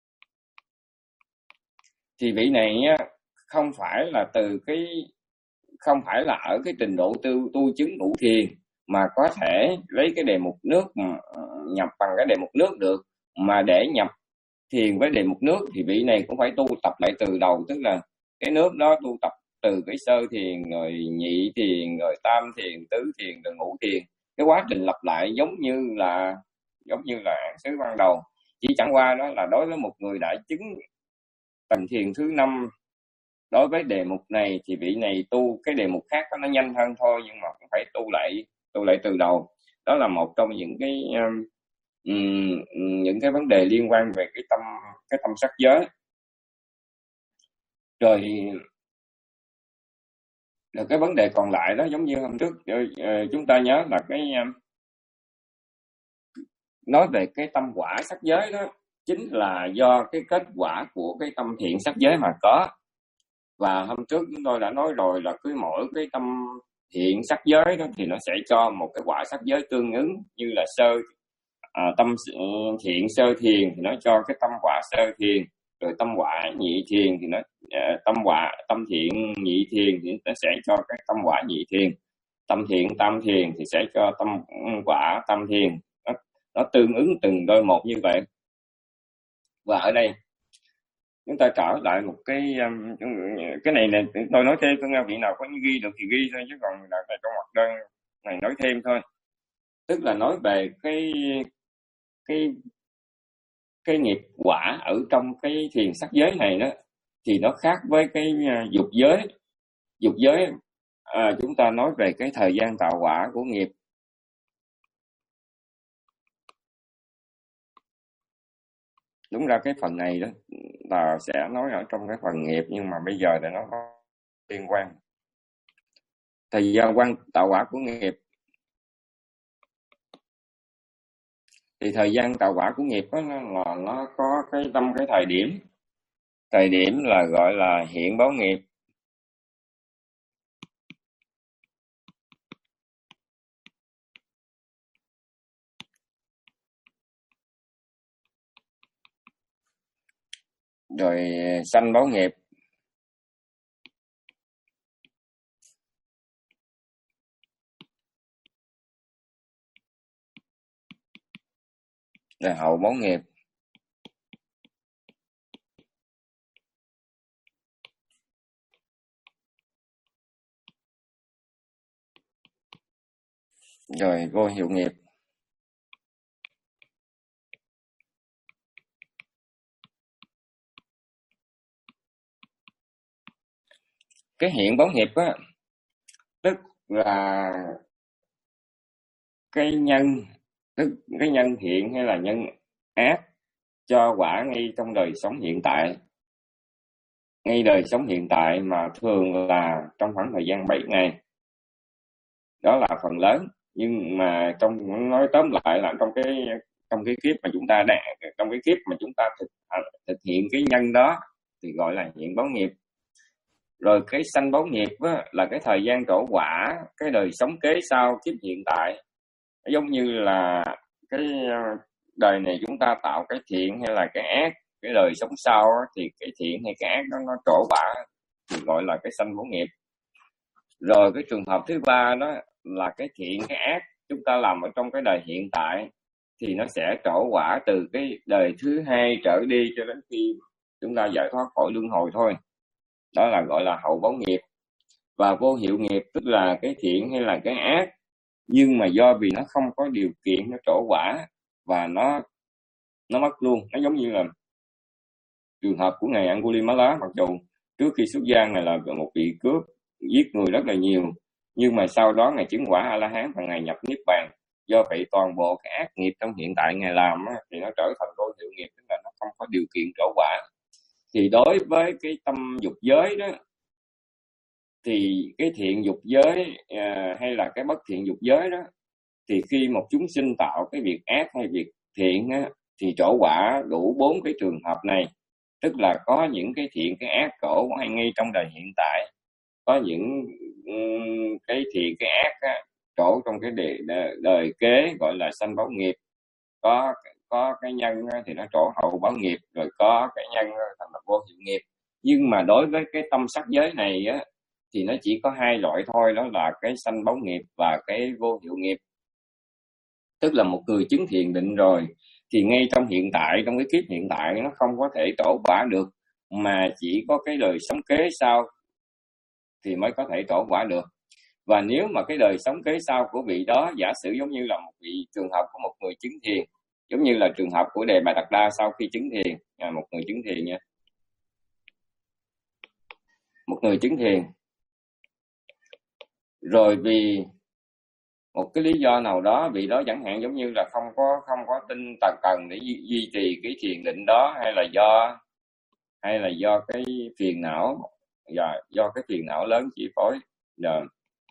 C: thì vị này á, không phải là từ cái không phải là ở cái trình độ tu, tu chứng ngũ thiền, mà có thể lấy cái đề mục nước nhập bằng cái đề mục nước được. Mà để nhập thiền với đề mục nước thì vị này cũng phải tu tập lại từ đầu, tức là cái nước đó tu tập từ cái sơ thiền, rồi nhị thiền, rồi tam thiền, tứ thiền, rồi ngũ thiền. Cái quá trình lặp lại giống như là giống như là án xứ ban đầu, chỉ chẳng qua đó là đối với một người đã chứng tầng thiền thứ năm, đối với đề mục này thì vị này tu cái đề mục khác nó nhanh hơn thôi, nhưng mà cũng phải tu lại tu lại từ đầu. Đó là một trong những cái um, những cái vấn đề liên quan về cái tâm cái tâm sắc giới. Rồi rồi cái vấn đề còn lại đó, giống như hôm trước chúng ta nhớ là cái nói về cái tâm quả sắc giới đó, chính là do cái kết quả của cái tâm thiện sắc giới mà có. Và hôm trước chúng tôi đã nói rồi là cứ mỗi cái tâm thiện sắc giới đó thì nó sẽ cho một cái quả sắc giới tương ứng, như là sơ à, tâm thiện sơ thiền thì nó cho cái tâm quả sơ thiền, rồi tâm quả nhị thiền thì nó à, tâm quả tâm thiện nhị thiền thì nó sẽ cho cái tâm quả nhị thiền, tâm thiện tam thiền thì sẽ cho tâm quả tam thiền. Nó, nó tương ứng từng đôi một như vậy. Và ở đây chúng ta trở lại một cái cái này này tôi nói thêm, tôi nghe vị nào có ghi được thì ghi thôi, chứ còn là trong hoạt đơn này nói thêm thôi. Tức là nói về cái cái cái nghiệp quả ở trong cái thiền sắc giới này đó, thì nó khác với cái dục giới. Dục giới à, chúng ta nói về cái thời gian tạo quả của nghiệp. Đúng ra cái phần này đó là sẽ nói ở trong cái phần nghiệp, nhưng mà bây giờ thì nó có liên quan. Thời gian quan tạo quả của nghiệp thì thời gian tạo quả của nghiệp đó là nó có cái tâm cái thời điểm. Thời điểm là gọi là hiện báo nghiệp. Rồi sanh báo nghiệp. Rồi hậu báo nghiệp. Rồi vô hiệu nghiệp. Cái hiện báo nghiệp á, tức là cái nhân, tức cái nhân thiện hay là nhân ác cho quả ngay trong đời sống hiện tại. Ngay đời sống hiện tại mà thường là trong khoảng thời gian bảy ngày. Đó là phần lớn. Nhưng mà trong nói tóm lại là trong cái trong cái kiếp mà chúng ta đang trong cái kiếp mà chúng ta thực thực hiện cái nhân đó thì gọi là hiện báo nghiệp. Rồi cái sanh báo nghiệp á, là cái thời gian trổ quả, cái đời sống kế sau kiếp hiện tại. Giống như là cái đời này chúng ta tạo cái thiện hay là cái ác, cái đời sống sau á, thì cái thiện hay cái ác đó nó trổ quả thì gọi là cái sanh báo nghiệp. Rồi cái trường hợp thứ ba đó là cái thiện cái ác chúng ta làm ở trong cái đời hiện tại thì nó sẽ trổ quả từ cái đời thứ hai trở đi cho đến khi chúng ta giải thoát khỏi luân hồi thôi. Đó là gọi là hậu báo nghiệp. Và vô hiệu nghiệp tức là cái thiện hay là cái ác, nhưng mà do vì nó không có điều kiện nó trổ quả và nó nó mất luôn. Nó giống như là trường hợp của ngài Angulimala, mặc dù trước khi xuất gia ngài là một vị cướp giết người rất là nhiều, nhưng mà sau đó ngài chứng quả A-la-hán và ngài nhập niết bàn. Do vậy toàn bộ cái ác nghiệp trong hiện tại ngài làm á, thì nó trở thành vô hiệu nghiệp, tức là nó không có điều kiện trổ quả. Thì đối với cái tâm dục giới đó, thì cái thiện dục giới à, hay là cái bất thiện dục giới đó, thì khi một chúng sinh tạo cái việc ác hay việc thiện á, thì trổ quả đủ bốn cái trường hợp này. Tức là có những cái thiện cái ác trổ hay ngay trong đời hiện tại, có những um, cái thiện cái ác á, trổ trong cái đời, đời, đời kế gọi là sanh báo nghiệp, có có cái nhân á, thì nó trổ hậu báo nghiệp, rồi có cái nhân thành là vô hiệu nghiệp. Nhưng mà đối với cái tâm sắc giới này á, thì nó chỉ có hai loại thôi, đó là cái sanh báo nghiệp và cái vô hiệu nghiệp. Tức là một người chứng thiền định rồi thì ngay trong hiện tại, trong cái kiếp hiện tại nó không có thể trổ quả được, mà chỉ có cái đời sống kế sau thì mới có thể trổ quả được. Và nếu mà cái đời sống kế sau của vị đó giả sử giống như là một vị trường hợp của một người chứng thiền, giống như là trường hợp của Đề Bà Đạt Đa sau khi chứng thiền, à, một người chứng thiền nha, một người chứng thiền rồi vì một cái lý do nào đó vị đó chẳng hạn giống như là không có không có tinh tần cần để duy, duy trì cái thiền định đó, hay là do hay là do cái phiền não, do, do cái phiền não lớn chi phối, do,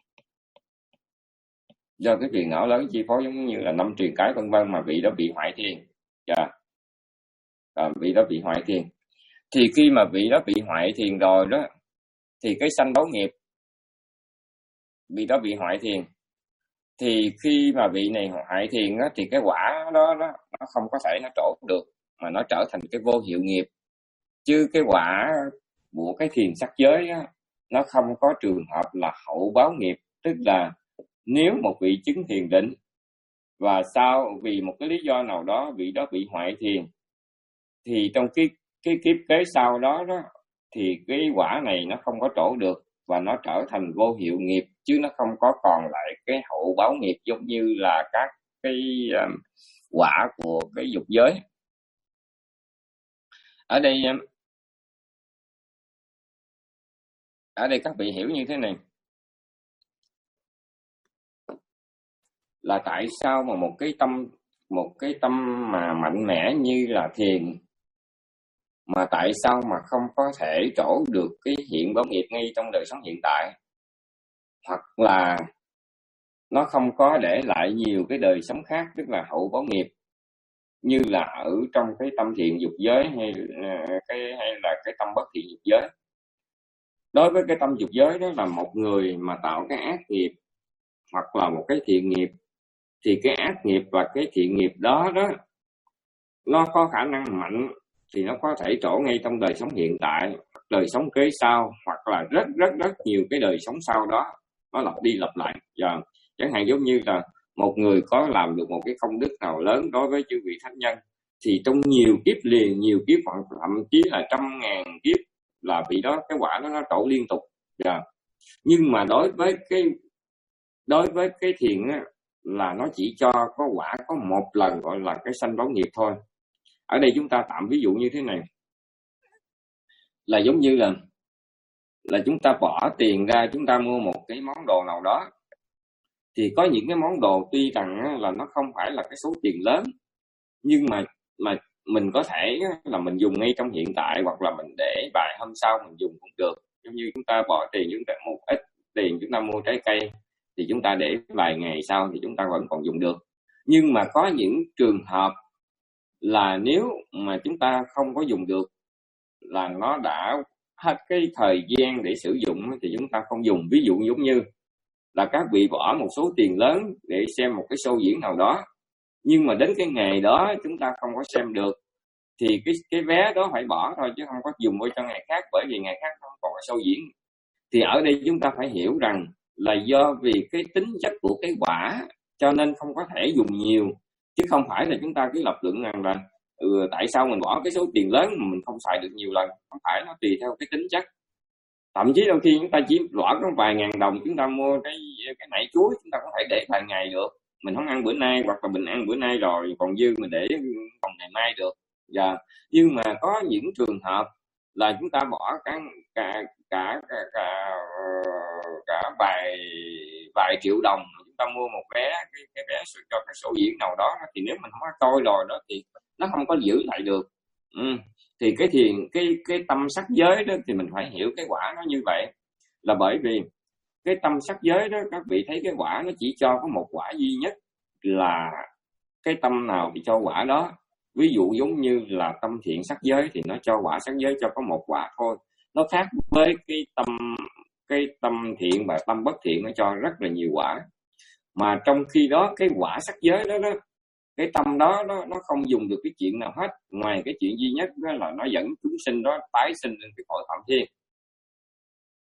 C: do cái phiền não lớn chi phối giống như là năm truyền cái vân vân mà vị đó bị hoại thiền, yeah. à, vị đó bị hoại thiền. Thì khi mà vị đó bị hoại thiền rồi đó thì cái sanh báo nghiệp, vị đó bị hoại thiền thì khi mà vị này hoại thiền đó, thì cái quả đó, đó nó không có thể nó trổ được, mà nó trở thành cái vô hiệu nghiệp. Chứ cái quả của cái thiền sắc giới đó, nó không có trường hợp là hậu báo nghiệp. Tức là nếu một vị chứng thiền định và sau vì một cái lý do nào đó vị đó bị hoại thiền, thì trong cái cái kiếp kế sau đó đó thì cái quả này nó không có trổ được và nó trở thành vô hiệu nghiệp, chứ nó không có còn lại cái hậu báo nghiệp giống như là các cái um, quả của cái dục giới. Ở đây ở đây các vị hiểu như thế này, là tại sao mà một cái tâm một cái tâm mà mạnh mẽ như là thiền mà tại sao mà không có thể trổ được cái hiện báo nghiệp ngay trong đời sống hiện tại, hoặc là nó không có để lại nhiều cái đời sống khác, tức là hậu báo nghiệp, như là ở trong cái tâm thiện dục giới hay cái hay là cái tâm bất thiện dục giới. Đối với cái tâm dục giới đó là một người mà tạo cái ác nghiệp hoặc là một cái thiện nghiệp, thì cái ác nghiệp và cái thiện nghiệp đó đó nó có khả năng mạnh thì nó có thể trổ ngay trong đời sống hiện tại, đời sống kế sau, hoặc là rất rất rất nhiều cái đời sống sau đó, nó lặp đi lặp lại. Và chẳng hạn giống như là một người có làm được một cái công đức nào lớn đối với chư vị thánh nhân, thì trong nhiều kiếp liền, nhiều kiếp hoặc thậm chí là trăm ngàn kiếp là vị đó cái quả đó nó trổ liên tục. Và nhưng mà đối với cái đối với cái thiện á, là nó chỉ cho có quả có một lần, gọi là cái sanh báo nghiệp thôi. Ở đây chúng ta tạm ví dụ như thế này, là giống như là là chúng ta bỏ tiền ra, chúng ta mua một cái món đồ nào đó, thì có những cái món đồ tuy rằng là nó không phải là cái số tiền lớn, nhưng mà mà mình có thể là mình dùng ngay trong hiện tại, hoặc là mình để vài hôm sau mình dùng cũng được. Giống như chúng ta bỏ tiền, chúng ta một ít tiền chúng ta mua trái cây, thì chúng ta để vài ngày sau thì chúng ta vẫn còn dùng được. Nhưng mà có những trường hợp là nếu mà chúng ta không có dùng được, là nó đã hết cái thời gian để sử dụng, thì chúng ta không dùng. Ví dụ giống như là các vị bỏ một số tiền lớn để xem một cái show diễn nào đó, nhưng mà đến cái ngày đó chúng ta không có xem được, thì cái cái vé đó phải bỏ thôi, chứ không có dùng vô cho ngày khác, bởi vì ngày khác không còn show diễn. Thì ở đây chúng ta phải hiểu rằng là do vì cái tính chất của cái quả cho nên không có thể dùng nhiều, chứ không phải là chúng ta cứ lập luận rằng là ừ, tại sao mình bỏ cái số tiền lớn mà mình không xài được nhiều lần. Không phải, nó tùy theo cái tính chất. Thậm chí đôi khi chúng ta chỉ bỏ có vài ngàn đồng, chúng ta mua cái cái nải chuối, chúng ta có thể để vài ngày được. Mình không ăn bữa nay, hoặc là mình ăn bữa nay rồi còn dư mình để còn ngày mai được. Dạ. Nhưng mà có những trường hợp là chúng ta bỏ cả cả cả cả, cả, cả vài vài triệu đồng, chúng ta mua một vé cái, cái vé cho cái show diễn nào đó, thì nếu mình không có coi rồi đó thì nó không có giữ lại được. Ừ. Thì cái thiền cái cái tâm sắc giới đó thì mình phải hiểu cái quả nó như vậy, là bởi vì cái tâm sắc giới đó các vị thấy cái quả nó chỉ cho có một quả duy nhất, là cái tâm nào thì cho quả đó. Ví dụ giống như là tâm thiện sắc giới thì nó cho quả sắc giới cho có một quả thôi. Nó khác với cái tâm cái tâm thiện và tâm bất thiện nó cho rất là nhiều quả. Mà trong khi đó cái quả sắc giới đó đó, cái tâm đó nó nó không dùng được cái chuyện nào hết, ngoài cái chuyện duy nhất đó là nó dẫn chúng sinh đó tái sinh lên cái cõi phạm thiên.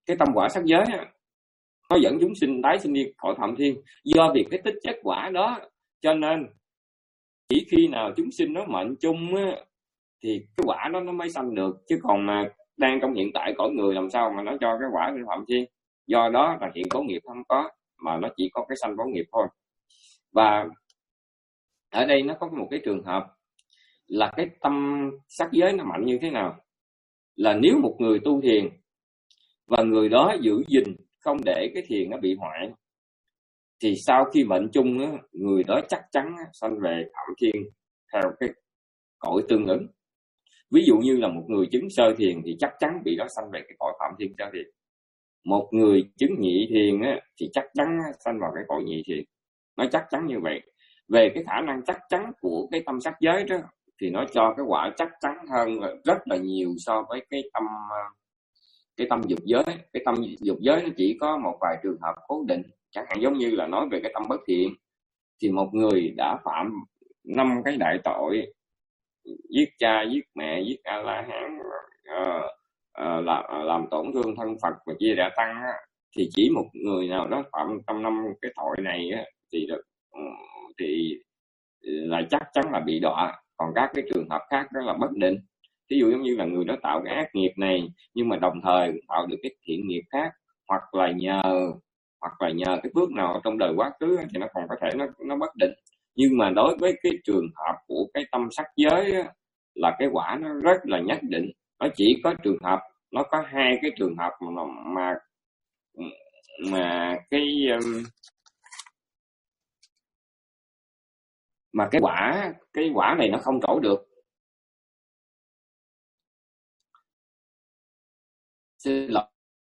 C: cái tâm quả sắc giới á, nó dẫn chúng sinh tái sinh đi cõi Phạm Thiên. Do vì cái tích chất quả đó cho nên chỉ khi nào chúng sinh nó mệnh chung á, thì cái quả đó nó mới sanh được. Chứ còn mà đang trong hiện tại cõi người làm sao mà nó cho cái quả lên Phạm Thiên. Do đó là hiện có nghiệp không có, mà nó chỉ có cái sanh có nghiệp thôi. Và ở đây nó có một cái trường hợp là cái tâm sắc giới nó mạnh như thế nào. Là nếu một người tu thiền và người đó giữ gìn không để cái thiền nó bị hoại, thì sau khi mệnh chung á, người đó chắc chắn sanh về Phạm Thiên theo cái cõi tương ứng. Ví dụ như là một người chứng sơ thiền thì chắc chắn bị đó sanh về cái cõi Phạm Thiên sơ thiền. Một người chứng nhị thiền á, thì chắc chắn sanh vào cái cõi nhị thiền. Nó chắc chắn như vậy. Về cái khả năng chắc chắn của cái tâm sắc giới đó thì nó cho cái quả chắc chắn hơn rất là nhiều so với cái tâm cái tâm dục giới. Cái tâm dục giới nó chỉ có một vài trường hợp cố định. Chẳng hạn giống như là nói về cái tâm bất thiện, thì một người đã phạm năm cái đại tội: giết cha, giết mẹ, giết A La Hán, uh, uh, làm, làm tổn thương thân Phật và Di Đà Tăng á, thì chỉ một người nào đó phạm trong năm cái tội này á, thì được, thì là chắc chắn là bị đọa. Còn các cái trường hợp khác đó là bất định. Ví dụ giống như là người đó tạo cái ác nghiệp này nhưng mà đồng thời tạo được cái thiện nghiệp khác, hoặc là nhờ hoặc là nhờ cái phước nào trong đời quá khứ thì nó còn có thể nó nó bất định. Nhưng mà đối với cái trường hợp của cái tâm sắc giới á, là cái quả nó rất là nhất định. Nó chỉ có trường hợp, nó có hai cái trường hợp mà mà mà cái mà cái quả cái quả này nó không trổ được. Xin lỗi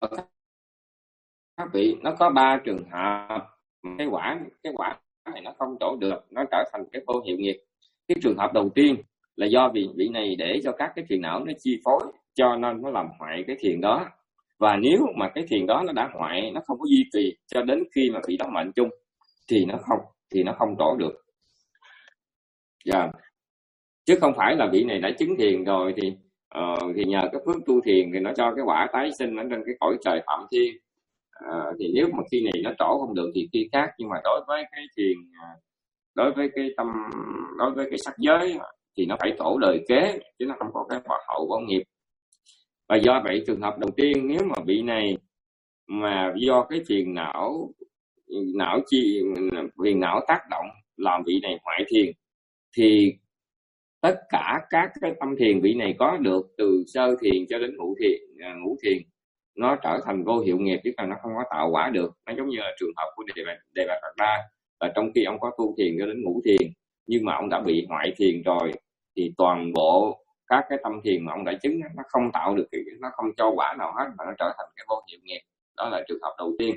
C: các vị, nó có ba trường hợp cái quả cái quả này nó không trổ được, nó trở thành cái vô hiệu nghiệp. Cái trường hợp đầu tiên là do vị vị này để cho các cái thiền não nó chi phối, cho nên nó làm hoại cái thiền đó. Và nếu mà cái thiền đó nó đã hoại, nó không có duy trì cho đến khi mà vị đó mệnh chung, thì nó không thì nó không trổ được. Yeah. Chứ không phải là vị này đã chứng thiền rồi thì uh, thì nhờ cái phước tu thiền thì nó cho cái quả tái sinh ở trên cái cõi trời Phạm Thiên. Uh, thì nếu mà khi này nó trổ không được thì khi khác. Nhưng mà đối với cái thiền, đối với cái tâm, đối với cái sắc giới thì nó phải trổ đời kế, chứ nó không có cái quả hậu báo nghiệp. Và do vậy trường hợp đầu tiên, nếu mà vị này mà do cái phiền não não chi phiền não tác động làm vị này hoại thiền, thì tất cả các cái tâm thiền vị này có được từ sơ thiền cho đến ngũ thiền ngũ thiền nó trở thành vô hiệu nghiệp, chứ là nó không có tạo quả được. Nó giống như là trường hợp của Đề Bà Đề Bà Đạt Đa, là trong khi ông có tu thiền cho đến ngũ thiền nhưng mà ông đã bị hoại thiền rồi, thì toàn bộ các cái tâm thiền mà ông đã chứng nó không tạo được, nó không cho quả nào hết, mà nó trở thành cái vô hiệu nghiệp. Đó là trường hợp đầu tiên.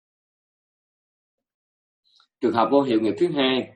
C: Trường hợp vô hiệu nghiệp thứ hai,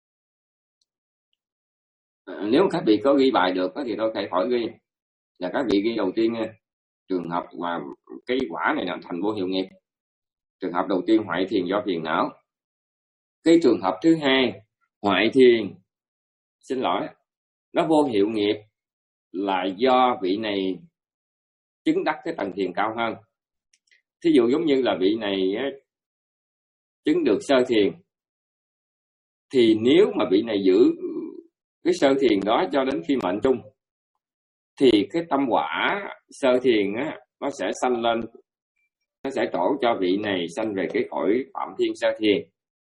C: nếu các vị có ghi bài được thì tôi thể khỏi ghi, là các vị ghi đầu tiên nha. Trường hợp mà cái quả này là thành vô hiệu nghiệp. Trường hợp đầu tiên hoại thiền do phiền não. Cái trường hợp thứ hai, hoại thiền, xin lỗi, nó vô hiệu nghiệp là do vị này chứng đắc cái tầng thiền cao hơn. Thí dụ giống như là vị này chứng được sơ thiền, thì nếu mà vị này giữ cái sơ thiền đó cho đến khi mệnh chung, thì cái tâm quả sơ thiền á, nó sẽ sanh lên, nó sẽ trổ cho vị này sanh về cái cõi Phạm Thiên sơ thiền.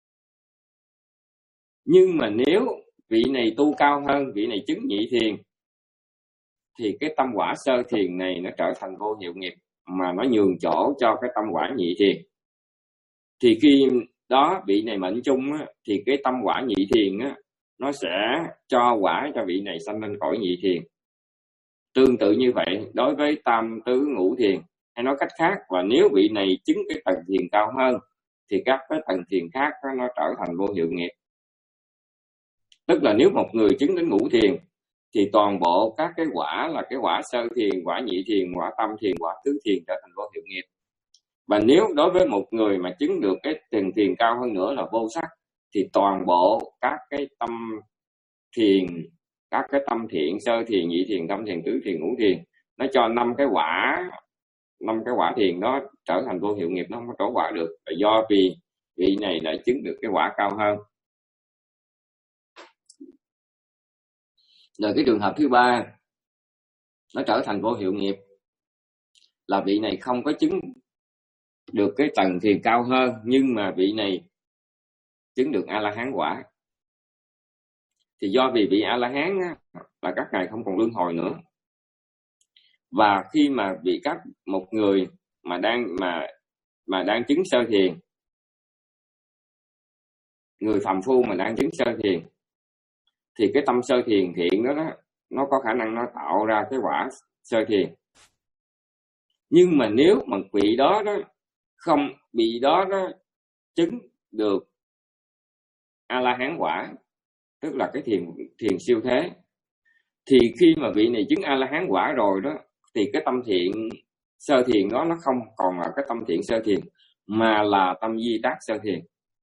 C: Nhưng mà nếu vị này tu cao hơn, vị này chứng nhị thiền, thì cái tâm quả sơ thiền này nó trở thành vô hiệu nghiệp, mà nó nhường chỗ cho cái tâm quả nhị thiền. Thì khi đó vị này mệnh chung á, thì cái tâm quả nhị thiền á, nó sẽ cho quả cho vị này sanh lên cõi nhị thiền. Tương tự như vậy đối với tam tứ ngũ thiền, hay nói cách khác, và nếu vị này chứng cái tầng thiền cao hơn, thì các cái tầng thiền khác đó, nó trở thành vô hiệu nghiệp. Tức là nếu một người chứng đến ngũ thiền, thì toàn bộ các cái quả là cái quả sơ thiền, quả nhị thiền, quả tam thiền, quả tứ thiền trở thành vô hiệu nghiệp. Và nếu đối với một người mà chứng được cái tầng thiền cao hơn nữa là vô sắc, thì toàn bộ các cái tâm thiền, các cái tâm thiện, sơ thiền, nhị thiền, tam thiền, tứ thiền, ngũ thiền, nó cho năm cái quả năm cái quả thiền đó trở thành vô hiệu nghiệp, nó không có trổ quả được, là do vì vị này đã chứng được cái quả cao hơn. Rồi cái trường hợp thứ ba nó trở thành vô hiệu nghiệp là vị này không có chứng được cái tầng thiền cao hơn, nhưng mà vị này chứng được A La Hán quả. Thì do vì vị A La Hán á, là các ngài không còn luân hồi nữa, và khi mà bị các một người mà đang mà mà đang chứng sơ thiền, người phàm phu mà đang chứng sơ thiền, thì cái tâm sơ thiền thiện đó, đó nó có khả năng nó tạo ra cái quả sơ thiền. Nhưng mà nếu mà vị đó đó không bị đó đó chứng được A La Hán quả, tức là cái thiền thiền siêu thế, thì khi mà vị này chứng A La Hán quả rồi đó, thì cái tâm thiện sơ thiền đó nó không còn là cái tâm thiện sơ thiền, mà là tâm di tác sơ thiền.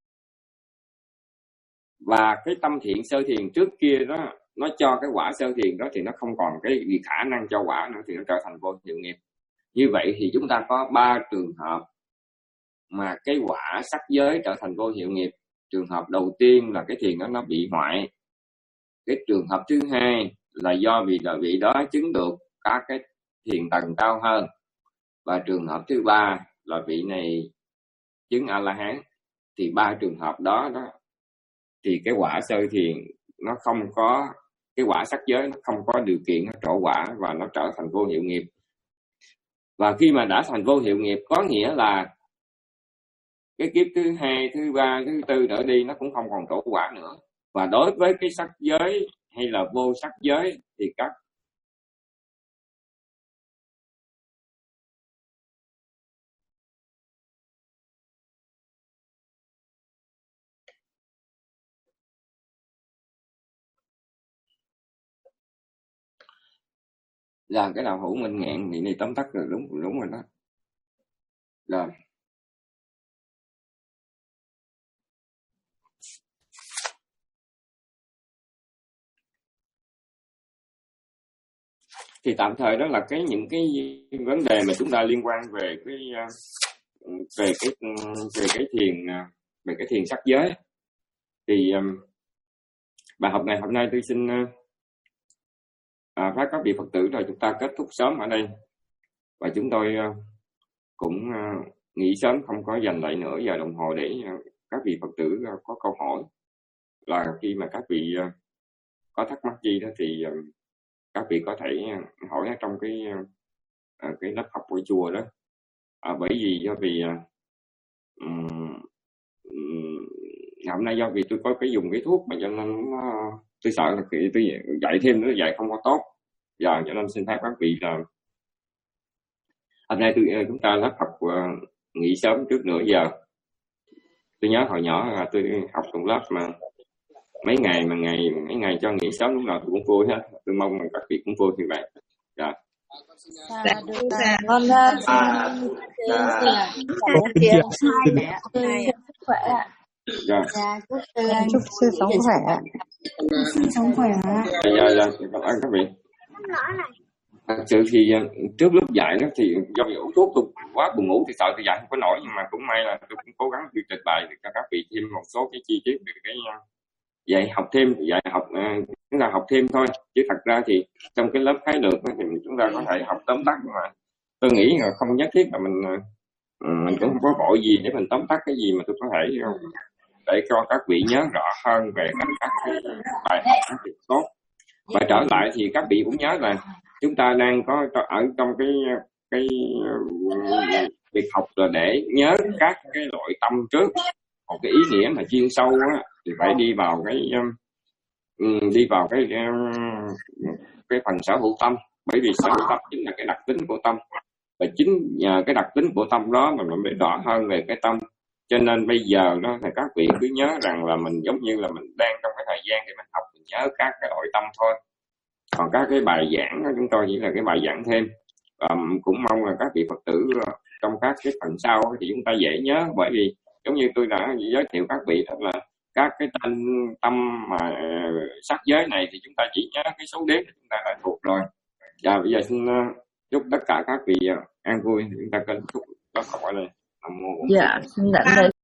C: Và cái tâm thiện sơ thiền trước kia đó, nó cho cái quả sơ thiền đó thì nó không còn cái gì khả năng cho quả nữa, thì nó trở thành vô hiệu nghiệp. Như vậy thì chúng ta có ba trường hợp mà cái quả sắc giới trở thành vô hiệu nghiệp. Trường hợp đầu tiên là cái thiền đó nó bị hoại. Cái trường hợp thứ hai là do vì là vị đó chứng được các cái thiền tầng cao hơn. Và trường hợp thứ ba là vị này chứng A-la-hán. Thì ba trường hợp đó đó thì cái quả sơ thiền nó không có, cái quả sắc giới nó không có điều kiện nó trổ quả và nó trở thành vô hiệu nghiệp. Và khi mà đã thành vô hiệu nghiệp có nghĩa là cái kiếp thứ hai, thứ ba, thứ tư trở đi nó cũng không còn trổ quả nữa. Và đối với cái sắc giới hay là vô sắc giới thì các là cái đạo hữu minh nghẹn thì này tóm tắt rồi, đúng đúng rồi đó. Rồi. Thì tạm thời đó là cái những cái vấn đề mà chúng ta liên quan về cái về cái về cái thiền về cái thiền sắc giới. Thì um, bài học này hôm nay tôi xin à, phát các vị Phật tử rồi chúng ta kết thúc sớm ở đây, và chúng tôi uh, cũng uh, nghỉ sớm, không có dành lại nửa giờ đồng hồ để uh, các vị Phật tử uh, có câu hỏi. Là khi mà các vị uh, có thắc mắc gì đó thì uh, các vị có thể uh, hỏi ở trong cái uh, cái lớp học của chùa đó. À, bởi vì do vì uh, um, hôm nay do vì tôi có cái dùng cái thuốc mà cho nên uh, tôi sợ là tôi dạy thêm nữa dạy không có tốt. Giờ cho nên xin phép các vị là hôm nay tôi chúng ta lớp học uh, nghỉ sớm trước nửa giờ. Tôi nhớ hồi nhỏ là tôi học trong lớp mà mấy ngày mà ngày mấy ngày cho nghỉ sớm lúc nào tôi cũng vui hết. Tôi mong là các vị cũng vui như vậy. Dạ.
B: Dạ, con xin hai mẹ này sức khỏe ạ.
C: Dạ.
B: Chúc sư sống khỏe. Sống khỏe.
C: Dạ dạ, cảm ơn các vị. Thật sự thì trước lúc dạy đó thì do bị uống thuốc tôi quá buồn ngủ thì sợ tôi dạy không có nổi, nhưng mà cũng may là tôi cũng cố gắng đi trình bày để cho các vị thêm một số cái chi tiết về cái dạy học thêm, dạy học chúng ta học thêm thôi, chứ thật ra thì trong cái lớp khái lược thì chúng ta có thể học tóm tắt, mà tôi nghĩ là không nhất thiết là mình mình cũng không có vội gì để mình tóm tắt cái gì, mà tôi có thể để cho các vị nhớ rõ hơn về các, các cái bài học rất tốt. Và trở lại thì các vị cũng nhớ là chúng ta đang có ở trong cái cái việc học là để nhớ các cái loại tâm trước. Một cái ý nghĩa mà chuyên sâu á, thì phải đi vào cái đi vào cái cái phần sở hữu tâm, bởi vì sở hữu tâm chính là cái đặc tính của tâm, và chính nhờ cái đặc tính của tâm đó mà mình mới rõ hơn về cái tâm. Cho nên bây giờ đó thì các vị cứ nhớ rằng là mình giống như là mình đang trong cái thời gian để mình học, mình nhớ các cái loại tâm thôi. Còn các cái bài giảng đó, chúng tôi chỉ là cái bài giảng thêm. Và cũng mong là các vị Phật tử trong các cái phần sau thì chúng ta dễ nhớ, bởi vì giống như tôi đã giới thiệu các vị đó là các cái tâm, tâm mà sắc giới này thì chúng ta chỉ nhớ cái số đếm chúng ta đã thuộc rồi. Và bây giờ xin chúc tất cả các vị an vui. Chúng ta kết thúc có hỏi lên. Nam mô Bổn
D: Dạ, xin lãnh lễ